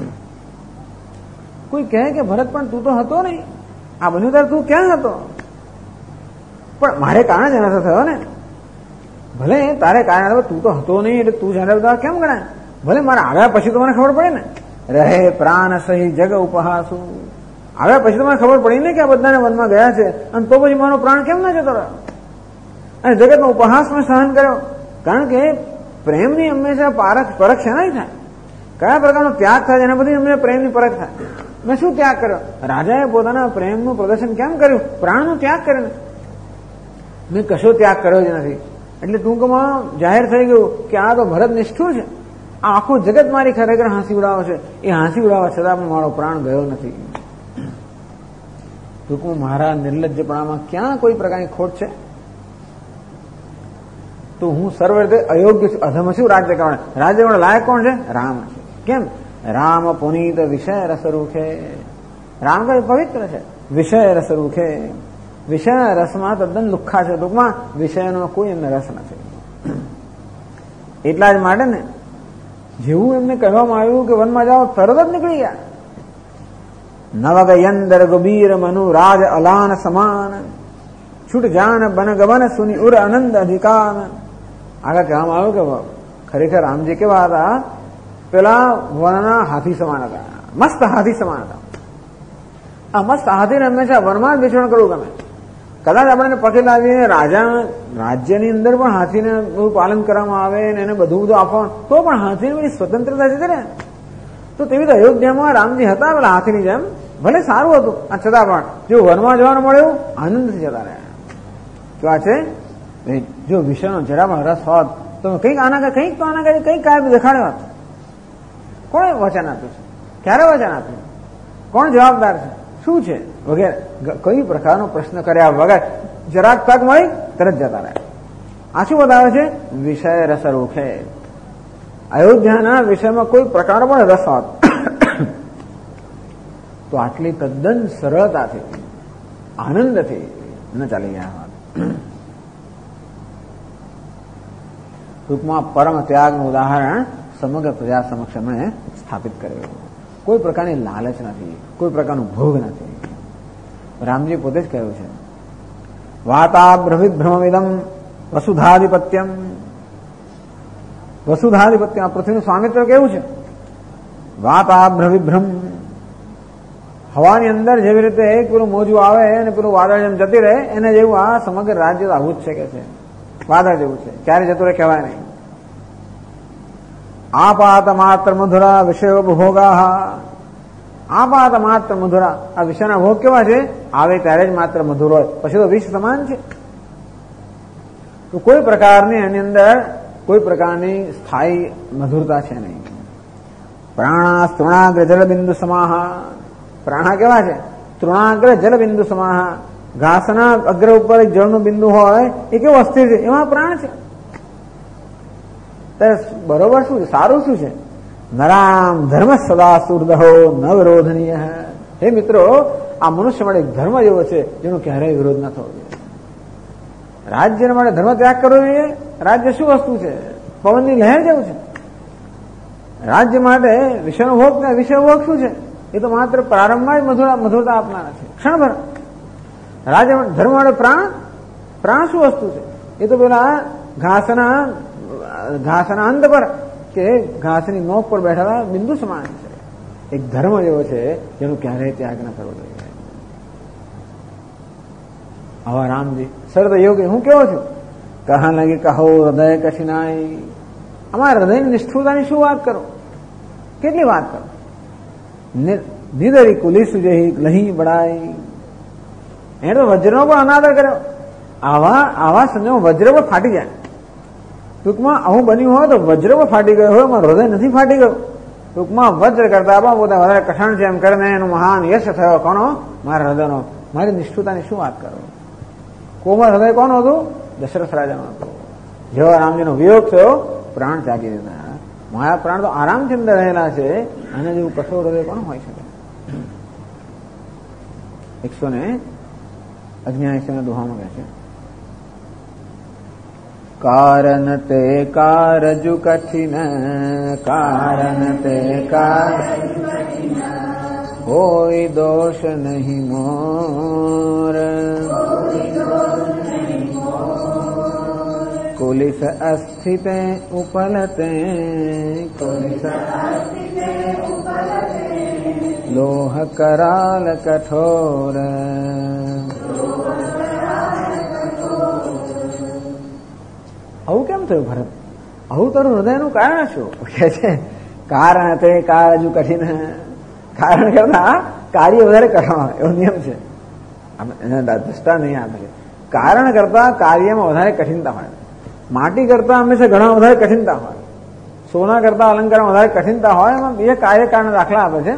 કોઈ કહે કે ભરત પણ તું તો હતો નહીં, આ બન્યું ત્યારે તું ક્યાં હતો? પણ મારે કારણે જ અનર્થ થયો ને. ભલે તારે કારણે તું તો હતો નહીં એટલે તું જાણે બધા કેમ ગણાય? ભલે મારે આવ્યા પછી તો મને ખબર પડે ને. રહે પ્રાણ સહી જગ ઉપહાસુ, આવ્યા પછી તો મને ખબર પડી ને કે આ બધાને વનમાં ગયા છે, અને તો પછી મારો પ્રાણ કેમ ના જતો રહ્યો? અને જગતનો ઉપહાસ મેં સહન કર્યો. કારણ કે પ્રેમની હંમેશા પરખ શેનાય થાય? કયા પ્રકારનો ત્યાગ થાય એના બધી અમને પ્રેમની પરખ થાય. મેં શું ત્યાગ કર્યો? રાજાએ પોતાના પ્રેમનું પ્રદર્શન કેમ કર્યું? પ્રાણનો ત્યાગ કર્યો. મેં કશો ત્યાગ કર્યો જ નથી. એટલે ટૂંકમાં જાહેર થઈ ગયું કે આ તો ભરત નિષ્ઠુર છે, આ આખું જગત મારી ખરેખર હાંસી ઉડાવે છે. એ હાંસી ઉડાવવા છતાં પણ મારો પ્રાણ ગયો નથી. ટૂંકમાં મારા નિર્લજ્જપણામાં ક્યાં કોઈ પ્રકારની ખોટ છે? તો હું સર્વ રીતે અયોગ્ય છું, અધમ છું રાજ્ય કારણે. રાજ્ય કારણે લાયક કોણ છે? રામ છે. કેમ? રામ પુનીત વિષય રસરૂખે. રામ કઈ પવિત્ર છે, વિષય રસરૂખે. વિષય રસમાં તદ્દન લુખ્ખા છે. ટૂંકમાં વિષયનો કોઈ એમને રસ નથી. એટલા જ માટે ને જેવું એમને કહેવામાં આવ્યું કે વનમાં જાઓ, તરત જ નીકળી ગયા. નવગયંદર ગબીર મનુ રાજ અલાન સમાન, છૂટ જાન બન ગબન સુની ઉર આનંદ અધિકાર. આગળ કહેવામાં આવ્યું કે ખરેખર રામજી કેવા હતા? પેલા વનના હાથી સમાન હતા, મસ્ત હાથી સમાન હતા. આ મસ્ત હાથીને હંમેશા વનમાં જ વિચરણ કરવું ગમે. કદાચ આપણને પગે લાવીને રાજ્યની અંદર પણ હાથીને બધું પાલન કરવામાં આવે ને એને બધું આપવાનું, તો પણ હાથીની બધી સ્વતંત્રતા જતી રહે. તો તેવી તો અયોધ્યામાં રામજી હતા પેલા હાથીની જેમ. ભલે સારું હતું, આ છતાં પણ જો વનમાં જવાનું મળ્યું આનંદથી જતા રહ્યા. તો આ છે જો વિષયનો જરા પણ રસ હોત તો કંઈક કાયમ દેખાડ્યો હોત. કોણે વચન આપ્યું છે? ક્યારે વચન આપ્યું? કોણ જવાબદાર છે? શું છે? વગેરે કઈ પ્રકારનો પ્રશ્ન કર્યા વગર જરાક તક મળી તરત જતા રહ્યા. આ શું બતાવે છે? વિષય રસરૂખે. અયોધ્યાના વિષયમાં કોઈ પ્રકારનો પણ રસ હોત તો આટલી તદ્દન સરળતાથી આનંદથી ન ચાલી ગયા હોત. ટૂંકમાં પરમ ત્યાગનું ઉદાહરણ સમગ્ર પ્રજા સમક્ષ એમણે સ્થાપિત કર્યું. કોઈ પ્રકારની લાલચ નથી, કોઈ પ્રકારનું ભોગ નથી. રામજી પોતે જ કહ્યું છે, વાતાબ્રવિદ ભ્રમવિદમ વસુધાધિપત્યમ. વસુધાધિપત્યમ, આ પૃથ્વીનું સ્વામિત્વ કેવું છે? વાતાબ્રવિભ્રમ. હવાની અંદર જેવી રીતે એક પેલું મોજું આવે અને પેલું વાદળ જેમ જતી રહે એને જેવું આ સમગ્ર રાજ્ય આવું જ છે કે છે. વાદળ જેવું છે, ક્યારે જતું રહે કહેવાય નહીં. આપાત માત્ર મધુરા વિષયો ભોગા. આપાત માત્ર મધુરા, આ વિષયના ભોગ કેવા છે? આવે ત્યારે જ માત્ર મધુર હોય, પછી તો વિષ સમાન છે. તો કોઈ પ્રકારની એની અંદર કોઈ પ્રકારની સ્થાયી મધુરતા છે નહીં. પ્રાણા તૃણાગ્ર જલબિંદુ સમાહા. પ્રાણા કેવા છે? તૃણાગ્ર જલબિંદુ સમાહા. ઘાસના અગ્ર ઉપર એક જળનું બિંદુ હોય એ કેવું અસ્થિર છે, એમાં પ્રાણ છે. બરોબર શું છે? સારું શું છે? નરામ ધર્મ સદા સુરદહો ન વિરોધનીય. હે મિત્રો, આ મનુષ્ય માટે ધર્મ એવો છે જેનો ક્યારેય વિરોધ ન થવો જોઈએ. રાજ્ય માટે ધર્મ ત્યાગ કરવો જોઈએ. રાજ્ય શું વસ્તુ છે? પવનની લહેર જેવું છે. રાજ્ય માટે વિષયનો ભોગ ને વિષય ભોગ શું છે? એ તો માત્ર પ્રારંભમાં જ મધુરતા આપનારા છે, ક્ષણભર. રાજ્ય ધર્મ માટે પ્રાણ શું વસ્તુ છે? એ તો પેલા ઘાસના ઘાસના અંત પર કે ઘાસની નોક પર બેઠેલા બિંદુ સમાન છે. એક ધર્મ એવો છે જેનું ક્યારેય ત્યાગ ન કરવો જોઈએ. આવા રામજી શરદ યોગી હું કેવો છું? કહા લાગી કહો હૃદય કઠિનાઈ. અમારા હૃદયની નિષ્ઠુરતાની શું વાત કરો, કેટલી વાત કરો. નિદરી કુલી સુજેહી લહી બડાઈ. એને તો વજ્રનો પણ અનાદર કર્યો. આવા સમયમાં વજ્ર પણ ફાટી જાય. ટૂંકમાં આવું બન્યું હોય તો વજ્ર પણ ફાટી ગયો હોય, મારું હૃદય નથી ફાટી ગયું. ટૂંકમાં વજ્ર કરતા પણ પોતા વધારે કઠણ છે એમ કરીને એનું મહાન યશ થયો. કોનો? મારા હૃદયનો. મારી નિષ્ઠુતાની શું વાત કરો. કોમળ હૃદય કોણ હતું? દશરથ રાજાનું હતું. જેવો રામજીનો વિયોગ થયો, પ્રાણ ત્યાગી દીધા. મારા પ્રાણ તો આરામથી અંદર રહેલા છે, અને જેવું કઠોર હૃદય કોણ હોય શકે? 189 દુહામાં કહે છે, કારણ તે કારજુ કઠિન, કારણ તે કારજુ કઠિન, કોઈ દોષ નહીં મોર, कुलिस अस्थिते उपलते, कुलिस अस्थिते उपलते, लोह कराल कठोर, આવું કેમ થયું ભરત? આવું તારું હૃદયનું કારણ શું? કે છે કારણ તે કારજુ કઠિન. કારણ કરતા કાર્ય વધારે કઠણ એવો નિયમ છે. એને દ્રષ્ટા નહીં આપે છે. કારણ કરતા કાર્યમાં વધારે કઠિનતા હોય. માટી કરતા હંમેશા ઘણા વધારે કઠિનતા હોય. સોના કરતા અલંકારમાં વધારે કઠિનતા હોય. એમાં બીજા કાર્ય કારણ દાખલા આપે છે.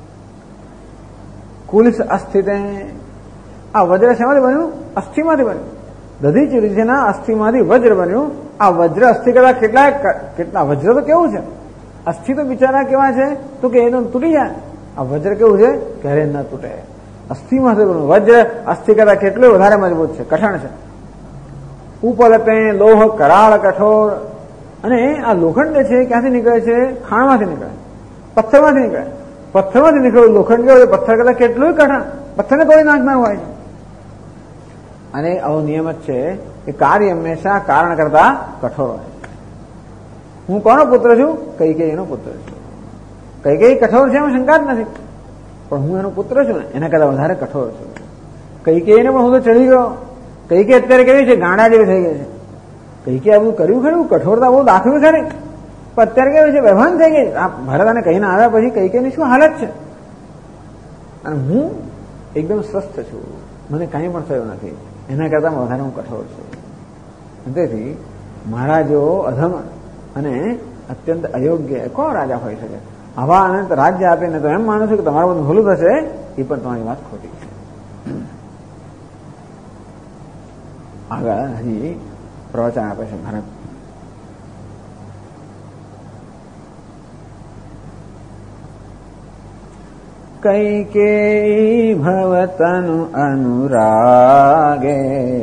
કુલિસ અસ્થિતે. આ વજ્ર શેમાંથી બન્યું? અસ્થિમાંથી બન્યું. દધી ચીરી છે ના અસ્થિમાંથી વજ્ર બન્યું. આ વજ્ર અસ્થિ કરતા કેટલા વજ્ર તો કેવું છે? અસ્થિ તો બિચારા કેવા છે તો કે એનું તૂટી જાય. આ વજ્ર કેવું છે? ક્યારેય ન તૂટે. અસ્થિમાંથી બન્યું. વજ્ર અસ્થિ કરતા કેટલું વધારે મજબૂત છે, કઠણ છે. ઉપલતે લોહ કરાળ કઠોર. અને આ લોખંડ છે ક્યાંથી નીકળે છે? ખાણમાંથી નીકળે, પથ્થરમાંથી નીકળે. પથ્થરમાંથી નીકળેલું લોખંડ કેવું? પથ્થર કરતા કેટલું કઠણ, પથ્થરને કોઈ નાખનાર હોય છે. અને આવો નિયમ જ છે કે કાર્ય હંમેશા કારણ કરતા કઠોર હોય. હું કોનો પુત્ર છું? કૈકેયીનો પુત્ર છું. કૈકેયી કઠોર છે એમાં શંકા જ નથી, પણ હું એનો પુત્ર છું ને એના કરતા વધારે કઠોર છું. કૈકેયીને પણ હું તો ચડી ગયો. કૈકેયી અત્યારે કેવી છે? ગાંડા જેવી થઈ ગઈ છે. કૈકેયી આ બધું કર્યું ખરું, કઠોરતા બહુ દાખવ્યું ખરી, પણ અત્યારે કેવી છે? બેભાન થઈ ગઈ. આ ભરત અને કહીને આવ્યા પછી કૈકેયીની શું હાલત છે? અને હું એકદમ સ્વસ્થ છું, મને કાંઈ પણ થયું નથી. એના કરતા વધારે હું કઠોર છું. તેથી મારા જો અધમ અને અત્યંત અયોગ્ય કોણ રાજા હોઈ શકે? આવા અનંત રાજ્ય આપીને તો એમ માનું છું કે તમારું બધું ભૂલું થશે, એ પણ તમારી વાત ખોટી છે. આગળ હજી પ્રવચન આપે છે ભરત. કૈકેયી ભવતનુ અનુરાગે,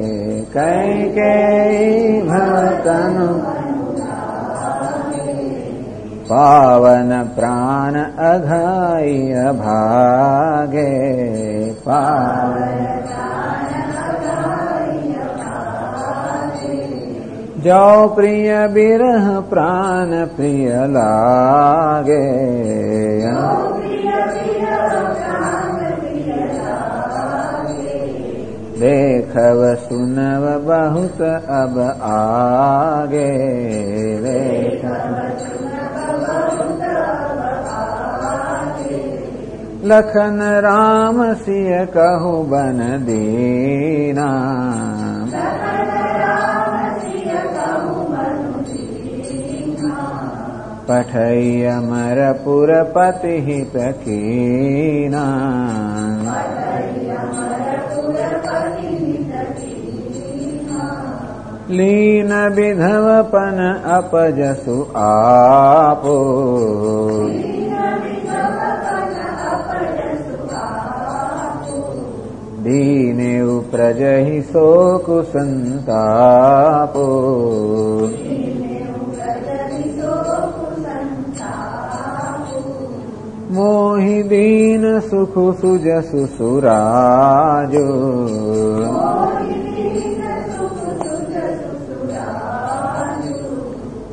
કૈકેયી ભવતનુ પાવન પ્રાણ અઘાય ભાગે, પાવન જો પ્રિય બિરહ પ્રાણ પ્રિય લાગે, देखव सुनव बहुत अब आगे, लखन राम सिय कहु बन दीना, पठय अमरपुर पति हित कीना, लीन विधवपन अपजसु आपो, दीने प्रजहि शोकु संतापो, मोहि दीन सुख सुजसु सुराजो,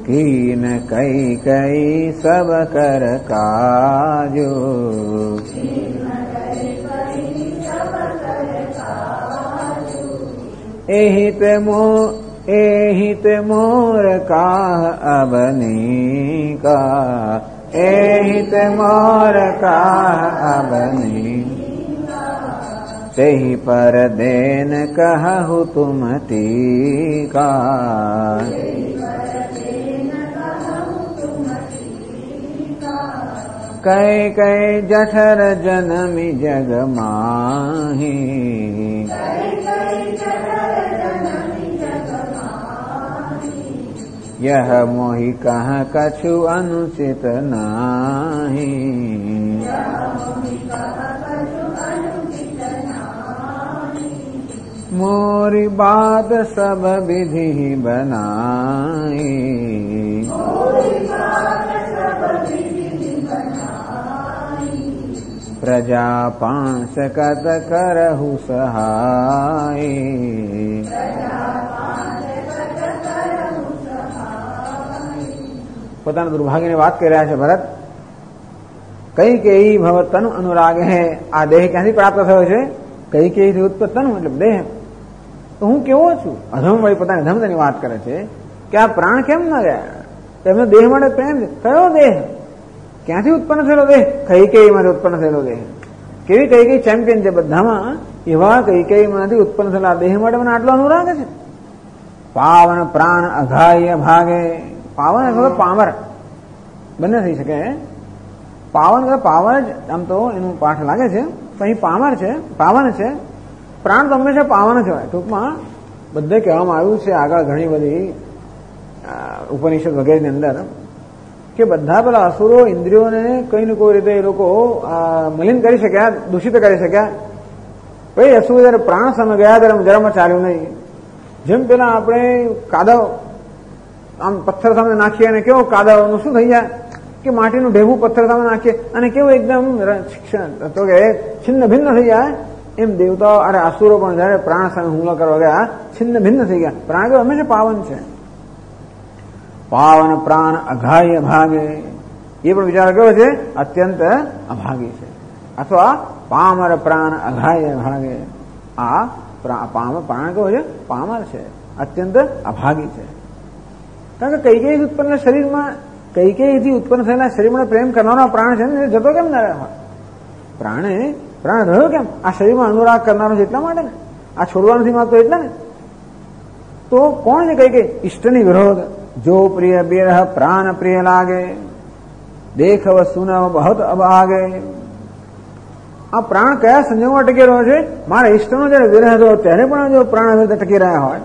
कीन कई कई सब कर काजो एहित मोर काह अबनी का एहित मोर काह अबनी तेहि पर देन कहु तुम टीका कै कै जठर जनमी जग माही यह मोहि कह कछु अनुचित नाही मोरी बात सब विधि बनाई प्रजा पांच कत करहु सहाय પોતાના દુર્ભાગ્યની વાત કરી રહ્યા છે ભરત. કઈ કેઈ ભવ તનુ અનુરાગ હે. આ દેહ ક્યાંથી પ્રાપ્ત થયો છે? કઈ કેઈથી ઉત્પન્ન તનુ એટલે દેહ. તો હું કેવો છું? અધમ વળી પોતાની અધમતાની વાત કરે છે કે આ પ્રાણ કેમ ન ગયા? એમનો દેહ માટે પ્રેમ છે. કયો દેહ? ક્યાંથી ઉત્પન્ન થયેલો દેહ? કઈ કેઈ માંથી ઉત્પન્ન થયેલો દેહ. કેવી કઈ કઈ ચેમ્પિયન છે બધામાં, એવા કઈ કઈ માંથી ઉત્પન્ન થયેલા દેહ માટે મને આટલો અનુરાગ છે. પાવન પ્રાણ અઘાય ભાગે. પાવન અથવા પામર બંને થઈ શકે. પાવન પાવન જ આમ તો એનું પાઠ લાગે છે, પણ અહીં પામર છે, પાવન છે. પ્રાણ તો હંમેશા પાવન જ હોય. ટૂંકમાં બધે કહેવામાં આવ્યું છે આગળ ઘણી બધી ઉપનિષદ વગેરેની અંદર કે બધા પેલા અસુરો ઇન્દ્રિયોને કઈ ને કોઈ રીતે એ લોકો મલિન કરી શક્યા, દૂષિત કરી શક્યા. પછી અસુર જયારે પ્રાણ સામે ગયા ત્યારે જરામાં ચાલ્યું નહીં. જેમ પેલા આપણે કાદવ આમ પથ્થર સામે નાખીએ અને કેવો કાદવનું શું થઈ જાય કે માટીનું ઢેબું પથ્થર સામે નાખીએ અને કેવું એકદમ તો કે છિન્ન ભિન્ન થઈ જાય. એમ દેવતાઓ અરે અસુરો પણ જયારે પ્રાણ સામે હુમલો કરવા ગયા છિન્ન ભિન્ન થઈ ગયા. પ્રાણ તો હંમેશા પાવન છે. પાવન પ્રાણ અઘાય ભાગે. એ પણ વિચાર કેવો છે? અત્યંત અભાગી છે. અથવા પામર પ્રાણ અઘાય ભાગે. આ પ્રાણ કેવો છે? પામર છે, અત્યંત અભાગી છે. કારણ કે કઈ કઈ ઉત્પન્ન શરીરમાં કઈ કઈથી ઉત્પન્ન થયેલા શરીરમાં પ્રેમ કરનારો પ્રાણ છે ને, જતો કેમ ના હોય? પ્રાણ રહ્યો કેમ? આ શરીરમાં અનુરાગ કરનારો છે એટલા માટે ને. આ છોડવા નથી માંગતો એટલે ને. તો કોણ છે કઈ કઈ? ઇષ્ટની વિરોધ. જો પ્રિય બેરહ પ્રાણ પ્રિય લાગે, દેખ વસ્તુને બહત અભાગે. આ પ્રાણ કયા સંજોગોમાં ટકી રહ્યો છે? મારા ઇષ્ટનો જયારે વિરહ થયો ત્યારે પણ જો પ્રાણ ટકી રહ્યા હોય.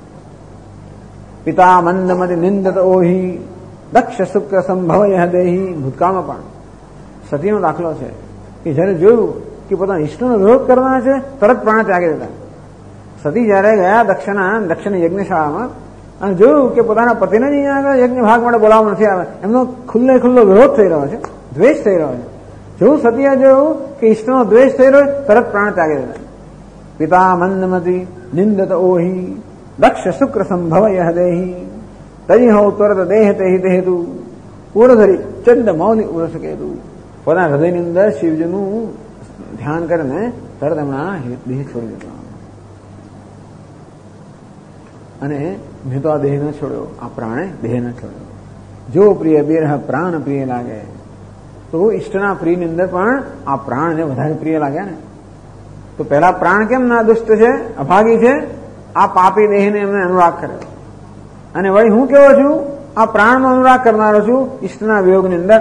પિતા મંદમતિ નિંદત ઓહી દક્ષ શુક્ર સંભવ દેહી. ભૂતકાળમાં પણ સતીનો દાખલો છે કે જયારે જોયું કે પોતાના ઇષ્ટનો વિરોધ કરવાના છે તરત પ્રાણ ત્યાગી દેતા. સતી જયારે ગયા દક્ષની યજ્ઞશાળામાં અને જોયું કે પોતાના પતિને જ અહીંયા આગળ યજ્ઞ ભાગ માટે બોલાવવા નથી આવે, એમનો ખુલ્લો વિરોધ થઈ રહ્યો છે, દ્વેષ થઈ રહ્યો છે. જેવું સતીએ જોયું કે ઇષ્ટનો દ્વેષ થઈ રહ્યો તરત પ્રાણ ત્યાગી દેતા. પિતા મંદમતી નિંદત ઓહી દક્ષ શુક્ર સંભવ દેહી તરી હો તરત દેહ તેહિ દેહતુ ઉર્ધરી ચંદ મૌલિ ઉર્સકેતુ. પોતાના હૃદયની અંદર શિવજીનું ધ્યાન કરીને તરત એમના દેહ છોડી દેતો. અને મેં તો આ દેહ ન છોડ્યો, આ પ્રાણે દેહ ન છોડ્યો. જો પ્રિય બેરહ પ્રાણ પ્રિય લાગે. તો ઇષ્ટના પ્રિયની અંદર પણ આ પ્રાણને વધારે પ્રિય લાગ્યા ને. તો પેલા પ્રાણ કેમ ના દુષ્ટ છે, અભાગી છે? આ પાપી દેહને એમને અનુરાગ કર્યો. અને વળી હું કેવો છું? આ પ્રાણનો અનુરાગ કરનારો છું ઇષ્ટના વિયોગની અંદર.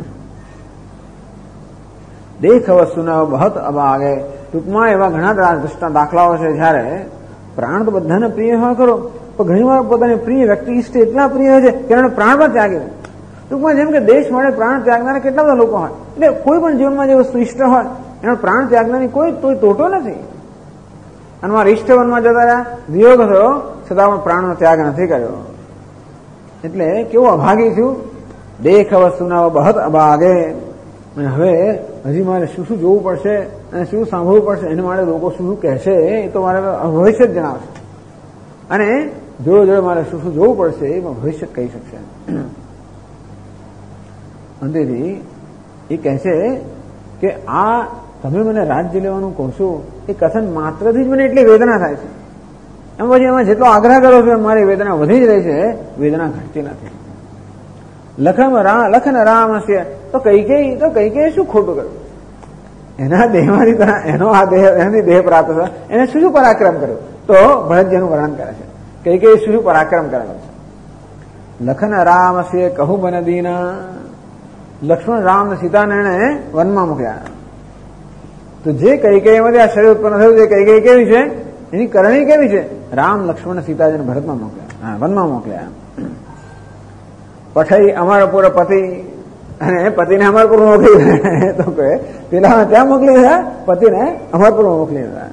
દેખ વસ્તુના બહત અભાગે. ટૂંકમાં એવા ઘણા દૃષ્ટાંત દાખલાઓ છે જયારે પ્રાણ તો બધાને પ્રિય હોય ખરો, પણ ઘણી વાર પોતાની પ્રિય વ્યક્તિ ઇષ્ટ એટલા પ્રિય હોય છે કે એને પ્રાણ પણ ત્યાગી દે. ટૂંકમાં જેમ કે દેશ માટે પ્રાણ ત્યાગનારા કેટલા બધા લોકો હોય. એટલે કોઈ પણ જીવનમાં જે વસ્તુ ઇષ્ટ હોય એનો પ્રાણ ત્યાગનારની કોઈ તોટો નથી. અને મારા ઇષ્ટવનમાં જતા રહ્યા, વિયોગ થયો છતાં પણ પ્રાણનો ત્યાગ નથી કર્યો. એટલે કેવું અભાગી છું? દેખ વસ્તુના બહત અભાગે. અને હવે હજી મારે શું શું જોવું પડશે અને શું સાંભળવું પડશે, એને માટે લોકો શું શું કહેશે એ તો મારે ભવિષ્ય જ જણાવશે. અને જોડે મારે શું શું જોવું પડશે એમાં ભવિષ્ય કહી શકશે. અંતેથી એ કહે છે કે આ તમે મને રાજ્ય લેવાનું કહો છો એ કથન માત્રથી જ મને એટલી વેદના થાય છે. એમ પછી એમાં જેટલો આગ્રહ કરો છો મારી વેદના વધી જ રહી છે, વેદના ઘટતી નથી. લખન રામ હશે તો કઈ શું ખોટું કર્યું? એના દેહમાંથી એનાથી દેહ પ્રાપ્ત થયો, એને શું શું પરાક્રમ કર્યો? તો ભરતજીનું વર્ણન કરે છે કઈ શું શું પરાક્રમ કરેલો છે. લખન રામ હશે કહું બન દીના, લક્ષ્મણ રામ સીતાને એને વનમાં મૂક્યા. તો જે કઈકઈમાંથી આ શરીર ઉત્પન્ન થયું છે કઈકઈ કેવી છે, એની કરણી કેવી છે? રામ લક્ષ્મણ સીતાજીને ભરતમાં મોકલ્યા, વનમાં મોકલ્યા. પઠાઈ અમારપુર પતિ, અને પતિને અમરપુર મોકલી દીધા. તો કહે પેલા ત્યાં મોકલી દીધા, પતિને અમરપુર મોકલી દીધા.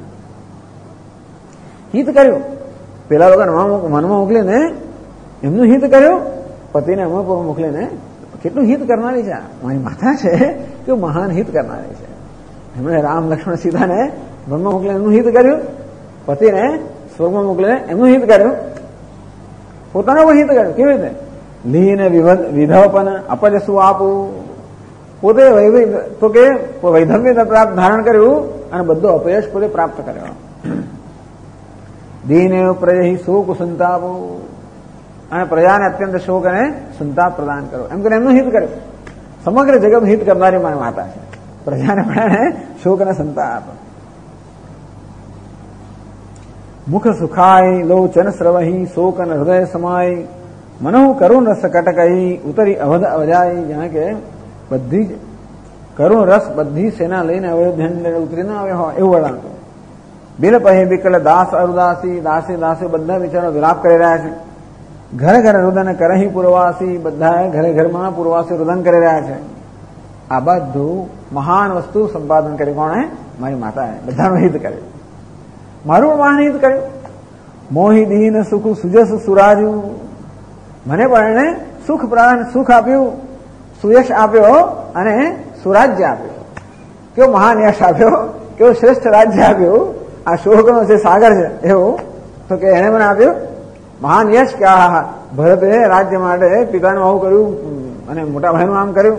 હિત કર્યું પેલા લોકોને વનમાં મોકલીને એમનું હિત કર્યું, પતિને અમરપુર મોકલીને. કેટલું હિત કરનારી છે મારી માતા છે, કે મહાન હિત કરનારી છે. એમણે રામ લક્ષ્મણ સીતાને વનમાં મોકલીને એમનું હિત કર્યું, પતિને સ્વર્ગમાં મોકલીને એમનું હિત કર્યું, પોતાનું પણ હિત કર્યું. કેવી રીતે? લીન વિધવપન અપજસુ આપું, પોતે તો કે વૈધવ્ય પ્રાપ્ત ધારણ કર્યું અને બધો અપયશ પોતે પ્રાપ્ત કર્યો. દીને પ્રજહી શોક સંતાપો, અને પ્રજાને અત્યંત શોક અને સંતાપ પ્રદાન કરો. એમ કરીને એમનું હિત કર્યું. સમગ્ર જગત હિત કરનારી મારી માતા છે. પ્રજાને પણ શોક અને સંતાપ. મુખ સુખાય લોચન સ્રવહી શોક અને હૃદય સમાય, મનોહ કરુણ રસ કટકઈ ઉતરી અવધ અવજાય. જાણે કે બધી જ કરુણ રસ બધી સેના લઈને અયોધ્યા ઉતરી ના આવ્યો હોય એવું વર્ણન હતું. બિલ પહે બિકલ દાસ અરુદાસી, દાસે બધા વિચારો વિલાપ કરી રહ્યા છે. ઘરે ઘરે રુદન કરહી પૂર્વાસી, બધા ઘરે ઘરમાં પૂર્વાસી રુદન કરી રહ્યા છે. આ બધું મહાન વસ્તુ સંપાદન કરી કોણે? મારી માતાએ બધાનું હિત કર્યું, મારું મહાન હિત કર્યું. મોહી દીન સુખ સુજસ સુરાજુ, મને પણ એને સુખ પ્રાણ સુખ આપ્યું, સુયશ આપ્યો અને સુરાજ્ય આપ્યો. કેવો મહાન યશ આપ્યો, કેવો શ્રેષ્ઠ રાજ્ય આપ્યું. આ શોકનો જે સાગર છે એવું તો કે એને મને આપ્યું મહાન યશ. કે આ ભરતે રાજ્ય માટે પિતાનું આવું કર્યું અને મોટા ભાઈનું આમ કર્યું.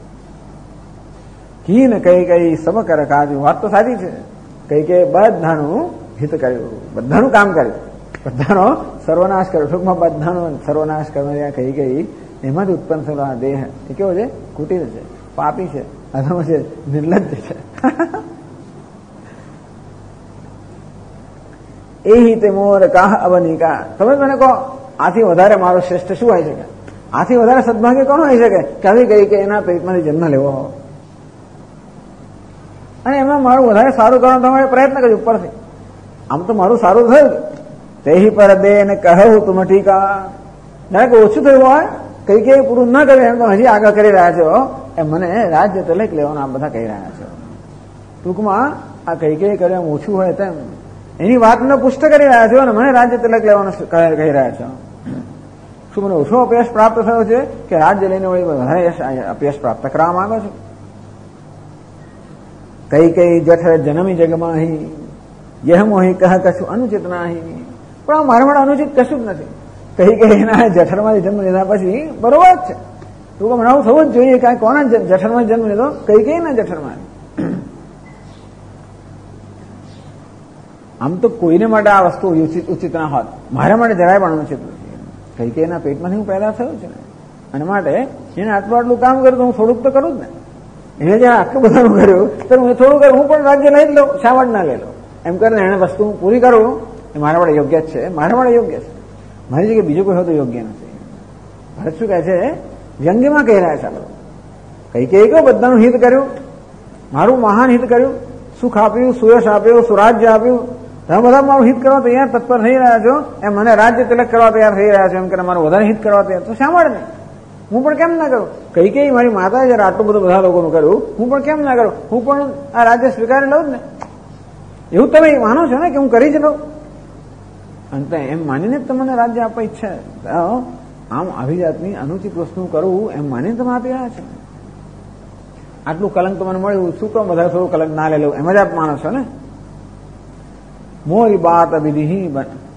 કી ને કઈ સમકર કાજુ, વાત તો સાચી છે. કઈ બધાનું હિત કર્યું, બધાનું કામ કર્યું, બધાનો સર્વનાશ કર્યો. ટૂંકમાં બધાનો સર્વનાશ કરવા કઈ એમાં જ ઉત્પન્ન થયેલો આ દેહ એ કેવો છે? કુટીર છે, પાપી છે, અધમ છે, નિર્લજ્જ છે. એ હિતે મોર કાહ અવનિકા. તમે મને કહો આથી વધારે મારો શ્રેષ્ઠ શું હોય શકે? આથી વધારે સદભાગ્ય કોણ હોય શકે કે આવી ગઈ કે એના પેટમાંથી જન્મ લેવો અને એમાં મારું વધારે સારું કરવાનો તમારે પ્રયત્ન કરજો ઉપરથી. આમ તો મારું સારું થયું, તેહી પર દે ને કહું તુમ ટીકા. જાણે કે ઓછું થયું હોય, કઈ પૂરું ના કર્યું એમ તો હજી આગળ કરી રહ્યા છો, એમ મને રાજ્ય તિલક લેવાનું આમ બધા કહી રહ્યા છો. ટૂંકમાં આ કઈ કર્યું એમ ઓછું હોય તેમ એની વાતને પુષ્ટ કરી રહ્યા છો અને મને રાજ્ય તિલક લેવાનું કહી રહ્યા છો. શું મને ઓછો અપયશ પ્રાપ્ત થયો છે કે રાજ્ય લઈને વધારે અપયશ પ્રાપ્ત કરવા માંગો છો? કઈ જઠર જન્મી જગમાહી, યહ મોહી કહ કશું અનુચિત નાહી. પણ મારા માટે અનુચિત કશું જ નથી. કઈ એના જઠરમાંથી જન્મ લીધા પછી બરોબર જ છે. તું મને આવું થવું જ જોઈએ. કાંઈ કોના જઠરમાં જન્મ લીધો? કઈ ના જઠરમાં. આમ તો કોઈને માટે આ વસ્તુ ઉચિત ના હોત, મારા માટે જરાય પણ અનુચિત નથી. કઈ એના પેટમાંથી હું પેદા થયો છે ને, અને માટે એને આટલું કામ કર્યું તો હું થોડુંક તો કરું જ ને. એને જ્યાં આટલું બધાનું કર્યું તો હું થોડું કરું, હું પણ રાજ્ય લઈ જ લઉં, શા માટે ના લઈ લઉં? એમ કરીને એને વસ્તુ પૂરી કરું એ મારા માટે યોગ્ય જ છે, મારા માટે યોગ્ય છે. મારી જગ્યાએ બીજું કોઈ હોય તો યોગ્ય નથી. ભરત શું કહે છે? વ્યંગ્યમાં કહી રહ્યા છે આ બધું. કઈ બધાનું હિત કર્યું, મારું મહાન હિત કર્યું, સુખ આપ્યું, સુયશ આપ્યું, સુરાજ્ય આપ્યું. તમે બધા મારું હિત કરવા તૈયાર તત્પર થઈ રહ્યા છો, એમ મને રાજ્ય તિલક કરવા તૈયાર થઈ રહ્યા છો, એમ કે મારું વધારે હિત કરવા તૈયાર. તો શા માટે નહીં? હું પણ કેમ ના કરું? કઈ મારી માતાએ જયારે આટલું બધું બધા લોકોનું કર્યું, હું પણ કેમ ના કરું? હું પણ આ રાજ્ય સ્વીકારી લઉં જ ને. એવું તમે માનો છો ને કે હું કરી જ લઉં? અંતે એમ માનીને જ તમને રાજ્ય આપવા ઈચ્છા. આમ આવી જાતની અનુચિત વસ્તુ કરવું એમ માનીને તમે આપી રહ્યા છો. આટલું કલંક તમને મળ્યું, શું કહું બધા થોડું કલંક ના લે લઉં, એમ જ આપ માનો છો ને. મોરી બાત વિધિ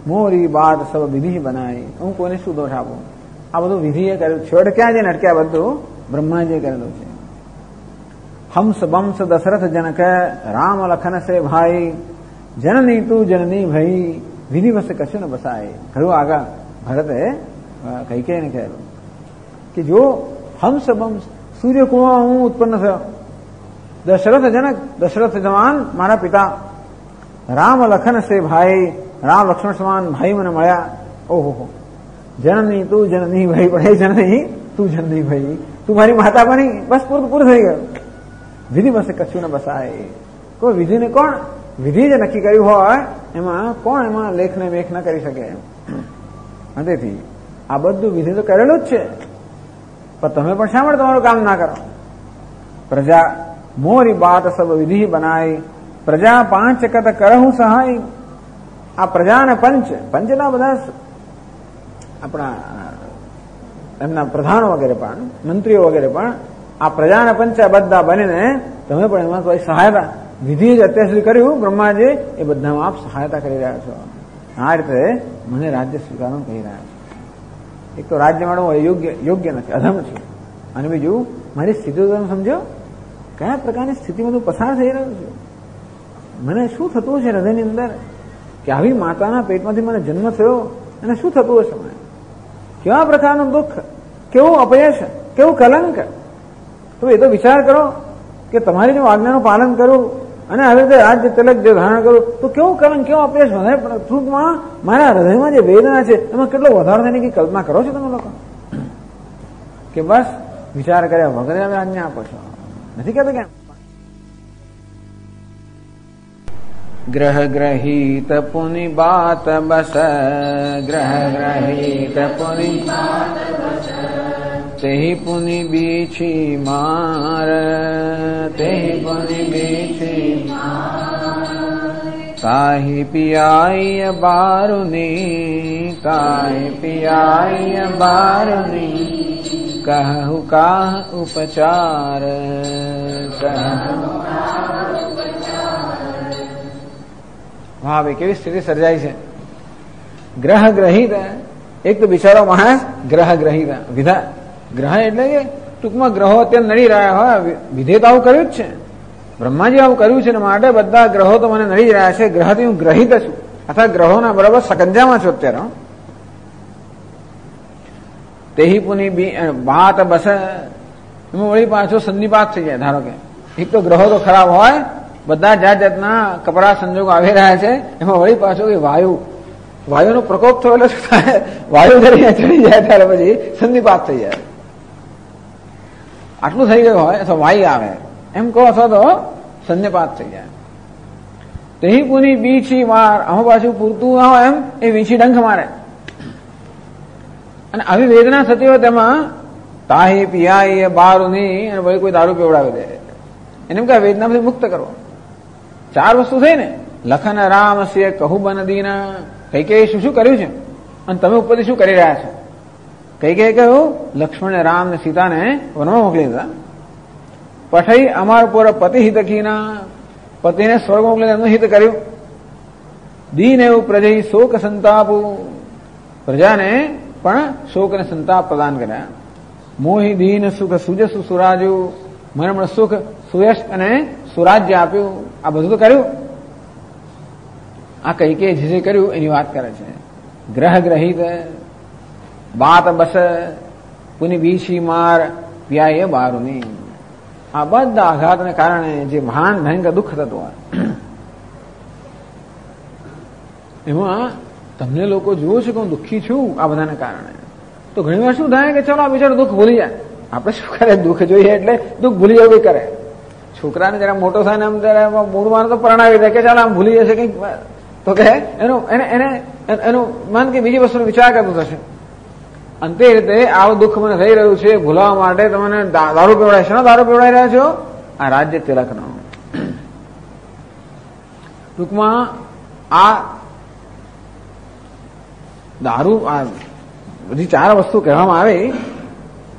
મોરી બાદ સબ વિધિ બનાય. હું કોઈને શું દોષ આપું? આ બધું વિધિએ કર્યું. છેવટે ક્યાં જઈને અટક્યા? બધું બ્રહ્માજીએ કરેલું છે. હંસ બંસ દશરથ જનક રામ લખન સે ભાઈ જનની તું જનની ભાઈ વિધિ વસ કશું ન બસાય. કહ્યું આગળ ભરતે કૈકેયીને કહેલું કે જો હંસ બંસ સૂર્ય કુવા હું ઉત્પન્ન થયો, દશરથ જનક દશરથ સમાન મારા પિતા, રામ લખન સે ભાઈ રામ લક્ષ્મણ સમાન ભાઈ મને મળ્યા. ઓહો, જનની તું જનની ભાઈ પણ જનની તું જનની ભાઈ, તું મારી માતા બની, બસ પૂરું થઈ ગયું. વિધિ બસે કશું ન બસાય. કોઈ વિધિને કોણ વિધિ જે નક્કી કર્યું હોય એમાં કોણ એમાં લેખ ને મેખ ન કરી શકે? તેથી આ બધું વિધિ તો કરેલું જ છે, પણ તમે પણ શા માટે તમારું કામ ના કરો? પ્રજા મોરી બાત સબ વિધિ બનાય, પ્રજા પાંચ કત કરહું સહાય. આ પ્રજા અને પંચના બધા આપણા એમના પ્રધાનો વગેરે પણ મંત્રીઓ વગેરે પણ આ પ્રજા અને પંચ બધા બનીને તમે પણ એમાં કોઈ સહાયતા, વિધિ જ અત્યાર સુધી કર્યું બ્રહ્માજી, એ બધામાં આપ સહાયતા કરી રહ્યા છો. આ રીતે મને રાજ્ય સ્વીકારવાનું કહી રહ્યા છો. એક તો રાજ્ય મળવું યોગ્ય નથી, અધમ છે. અને બીજું મારી સ્થિતિ તમે સમજો, કયા પ્રકારની સ્થિતિમાં તું પસાર થઈ રહ્યો છું. મને શું થતું છે હૃદયની અંદર કે આવી માતાના પેટમાંથી મને જન્મ થયો અને શું થતું હશે મને? કેવા પ્રકારનું દુઃખ, કેવું અપયશ, કેવું કલંક. તો એ તો વિચાર કરો કે તમારી જો આજ્ઞાનું પાલન કરું અને આવી રીતે રાજ્ય તિલક જે ધારણ કરું તો કેવું કલંક, કેવું અપયશ વધારે. ટૂંકમાં મારા હૃદયમાં જે વેદના છે એમાં કેટલો વધારો થાય એની કલ્પના કરો છો તમે લોકો? કે બસ વિચાર કર્યા વગર હવે આજ્ઞા આપો છો? નથી કહેતો કેમ? ગ્રહ ગ્રહિત પુનિ બાત બસ, ગ્રહ ગ્રહિત પુનિ તેહી પુનિ બીછી માર, તેહી પુનિ બીછી કાહી પિયાય બારુની, કાહી પિયાય બારુની કહુ કાહ ઉપચાર, હા ભાઈ કેવી સ્થિતિ સર્જાય છે. ગ્રહ ગ્રહિત, એક તો બિચારો માણસ ગ્રહ ગ્રહિત, વિધા ગ્રહ એટલે કે ટૂંકમાં ગ્રહો અત્યારે નડી રહ્યા હોય. વિધે તો આવું કર્યું જ છે, બ્રહ્માજી આવું કર્યું છે ને માટે બધા ગ્રહો તો મને નડી રહ્યા છે. ગ્રહથી હું ગ્રહિત છું, અથવા ગ્રહોના બરાબર સકંજામાં છું અત્યારે. તેહી પુની બાત બસ, એમાં વળી પાછો સંધિપાત થઈ જાય. ધારો કે એક તો ગ્રહો તો ખરાબ હોય, બધા જાત જાતના કપરા સંજોગો આવી રહ્યા છે, એમાં વળી પાછો કે વાયુનો પ્રકોપ થયો એટલે શું થાય? વાયુ દરિયા ચડી જાય ત્યારે પછી સંધિપાત થઈ જાય. આટલું થઈ ગયું હોય અથવા વાયુ આવે એમ કહો, અથવા તો સંધિપાત થઈ જાય. તેહી પુની બીછી માર, આમાં પાછું પૂરતું ના હોય એમ એ વીછી ડંખ મારે. અને આવી વેદના થતી હોય તેમાં તાહી પિયાઈ બારુની, અને ભાઈ કોઈ દારૂ પીવડાવી દે. એને એમ કે વેદનામાંથી મુક્ત કરો. ચાર વસ્તુ થઈ ને, લખન રામ સે કહુ બન દીના. કૈકેયી શું શું કર્યું છે અને તમે ઉપરથી શું કરી રહ્યા છો? કૈકેયી કહ્યું લક્ષ્મણ રામ ને સીતાને વનમાં મોકલી દીધા. પઠઈ અમાર પર પતિ હિત કીના, પતિને સ્વર્ગ મોકલીને એમનું હિત કર્યું. દીન એવું પ્રજય શોક સંતાપુ, પ્રજાને પણ શોક અને સંતાપ પ્રદાન કર્યા. મોહી દીન સુખ સુજસુ સુરાજુ, મને પણ સુખ સુયશ અને સુરાજ્ય આપ્યું. આ બધું તો કર્યું. આ કૈકેયી જે કર્યું એની વાત કરે છે. ગ્રહ ગ્રહિત બાત બસ પુનિ બીછી માર પ્યાય બારુની. આ બધા આઘાતને કારણે જે મહાન ભયંકર દુઃખ થતું હોય એમાં તમને લોકો જુઓ છો કે હું દુઃખી છું આ બધાને કારણે. તો ઘણી વાર શું થાય કે ચલો આ બિચારો દુઃખ ભૂલી જાય. આપણે શું કરે, દુઃખ જોઈએ એટલે દુઃખ ભૂલી જવું કરે. છોકરાને જરા મોટો થાય ને આમ જરા મૂળમાં તો પરણાવી દે કે ચાલો આમ ભૂલી જશે કંઈક, તો કે એનું મન કે બીજી વસ્તુનો વિચાર કરતું થશે. અંતે રીતે આવું દુઃખ મને થઈ રહ્યું છે ભૂલાવા માટે તમને દારૂ પીવડાય. શેનો દારૂ પીવડાવી રહ્યા છો? આ રાજ્ય તિલકનો. ટૂંકમાં આ દારૂ, આ બધી ચાર વસ્તુ કહેવામાં આવી.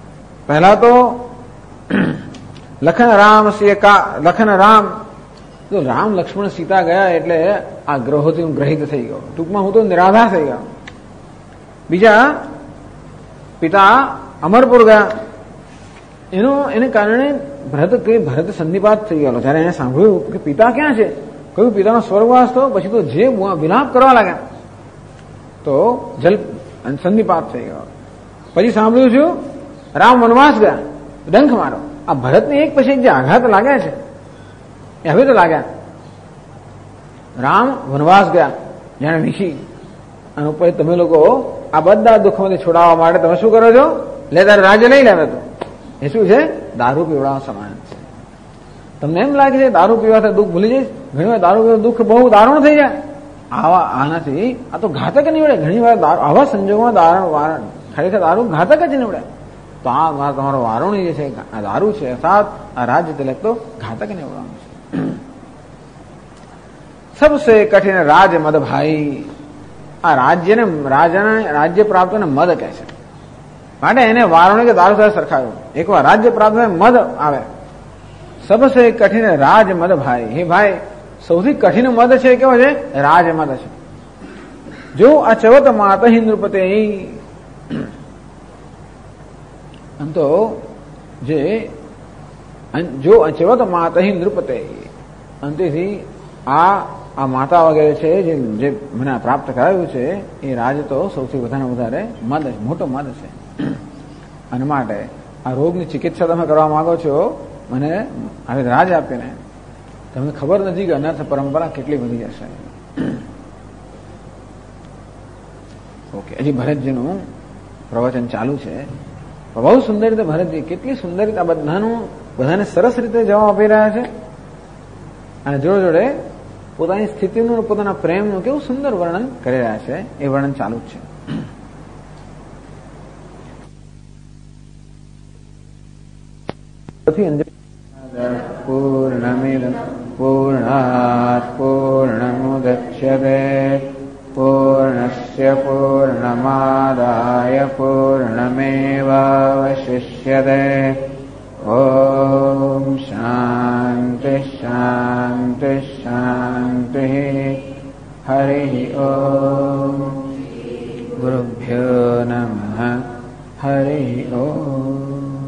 પહેલા તો લખન રામ તો રામ લક્ષ્મણ સીતા ગયા એટલે આ ગ્રહોથી હું ગ્રહિત થઈ ગયો. ટૂંકમાં હું તો નિરાધાર થઈ ગયો. બીજા પિતા અમરપુર ગયા. એને કારણે ભરત સંધિપાત થઈ ગયેલો. જયારે એને સાંભળ્યું કે પિતા ક્યાં છે, કયું પિતાનો સ્વર્ગવાસ થયો, પછી તો જે વિલાપ કરવા લાગ્યા તો સંધિપાત થઈ ગયો. પછી સાંભળ્યું છું રામ વનવાસ ગયા, ડંખ મારો. આ ભરતને એક પછી એક જે આઘાત લાગ્યા છે એ હવે તો લાગ્યા. રામ વનવાસ ગયા જાણે ઋષિ, અને ઉપર તમે લોકો આ બધા દુઃખોથી છોડાવવા માટે તમે શું કરો છો? લે તારે રાજ્ય લઈ લેવે તો એ શું છે? દારૂ પીવડાવવા સમાન છે. તમને એમ લાગે છે દારૂ પીવાથી દુઃખ ભૂલી જઈશ? ઘણી વાર દારૂ પીવા દુઃખ બહુ દારૂણ થઈ જાય. આનાથી આ તો ઘાતક નીવડે. ઘણી વાર આવા સંજોગોમાં ખરેખર દારૂ ઘાતક જ નીવડે. તો આ તમારો વારુણી જે છે આ દારૂ છે, અર્થાત આ રાજ્ય તિલક તો ઘાતક નીવડવાનું છે. સબસે કઠિન રાજ મદ ભાઈ. આ રાજ્યને રાજ્ય પ્રાપ્ત ને મદ કહે છે. માટે એને વારુણી કે દારૂ સાથે સરખાવ્યો. એકવાર રાજ્ય પ્રાપ્ત મદ આવે. સબસે કઠિન રાજ મદ ભાઈ. હે ભાઈ, સૌથી કઠિન મદ છે કેવો છે? રાજ મદ છે. જો અચવત માત નૃપતે, આમ તો જો અચવત માત નૃપતે, અંતેથી આ માતા વગેરે છે જે મને પ્રાપ્ત કરાયું છે એ રાજ તો સૌથી વધારે મદ, મોટો મદ છે. અને માટે આ રોગની ચિકિત્સા તમે કરવા માંગો છો, મને હવે રાજ આપીને, તમને ખબર નથી કે અનર્થ પરંપરા કેટલી બધી હશે. ઓકે, હજી ભરતજીનું પ્રવચન ચાલુ છે. બહુ સુંદર રીતે ભરતજી કેટલી સુંદર રીતે આ બધાને સરસ રીતે જવાબ આપી રહ્યા છે. અને જોડે પોતાની સ્થિતિનું, પોતાના પ્રેમનું કેવું સુંદર વર્ણન કરી રહ્યા છે. એ વર્ણન ચાલુ જ છે. પૂર્ણમિદં પૂર્ણાત પૂર્ણમુદચ્યતે પૂર્ણસ્ય પૂર્ણમાદાય પૂર્ણમેવાવશિષ્યતે. ઓમ શાંતિ શાંતિ શાંતિ. હરિ ઓમ. ગુરુભ્યો નમઃ. હરિ ઓમ.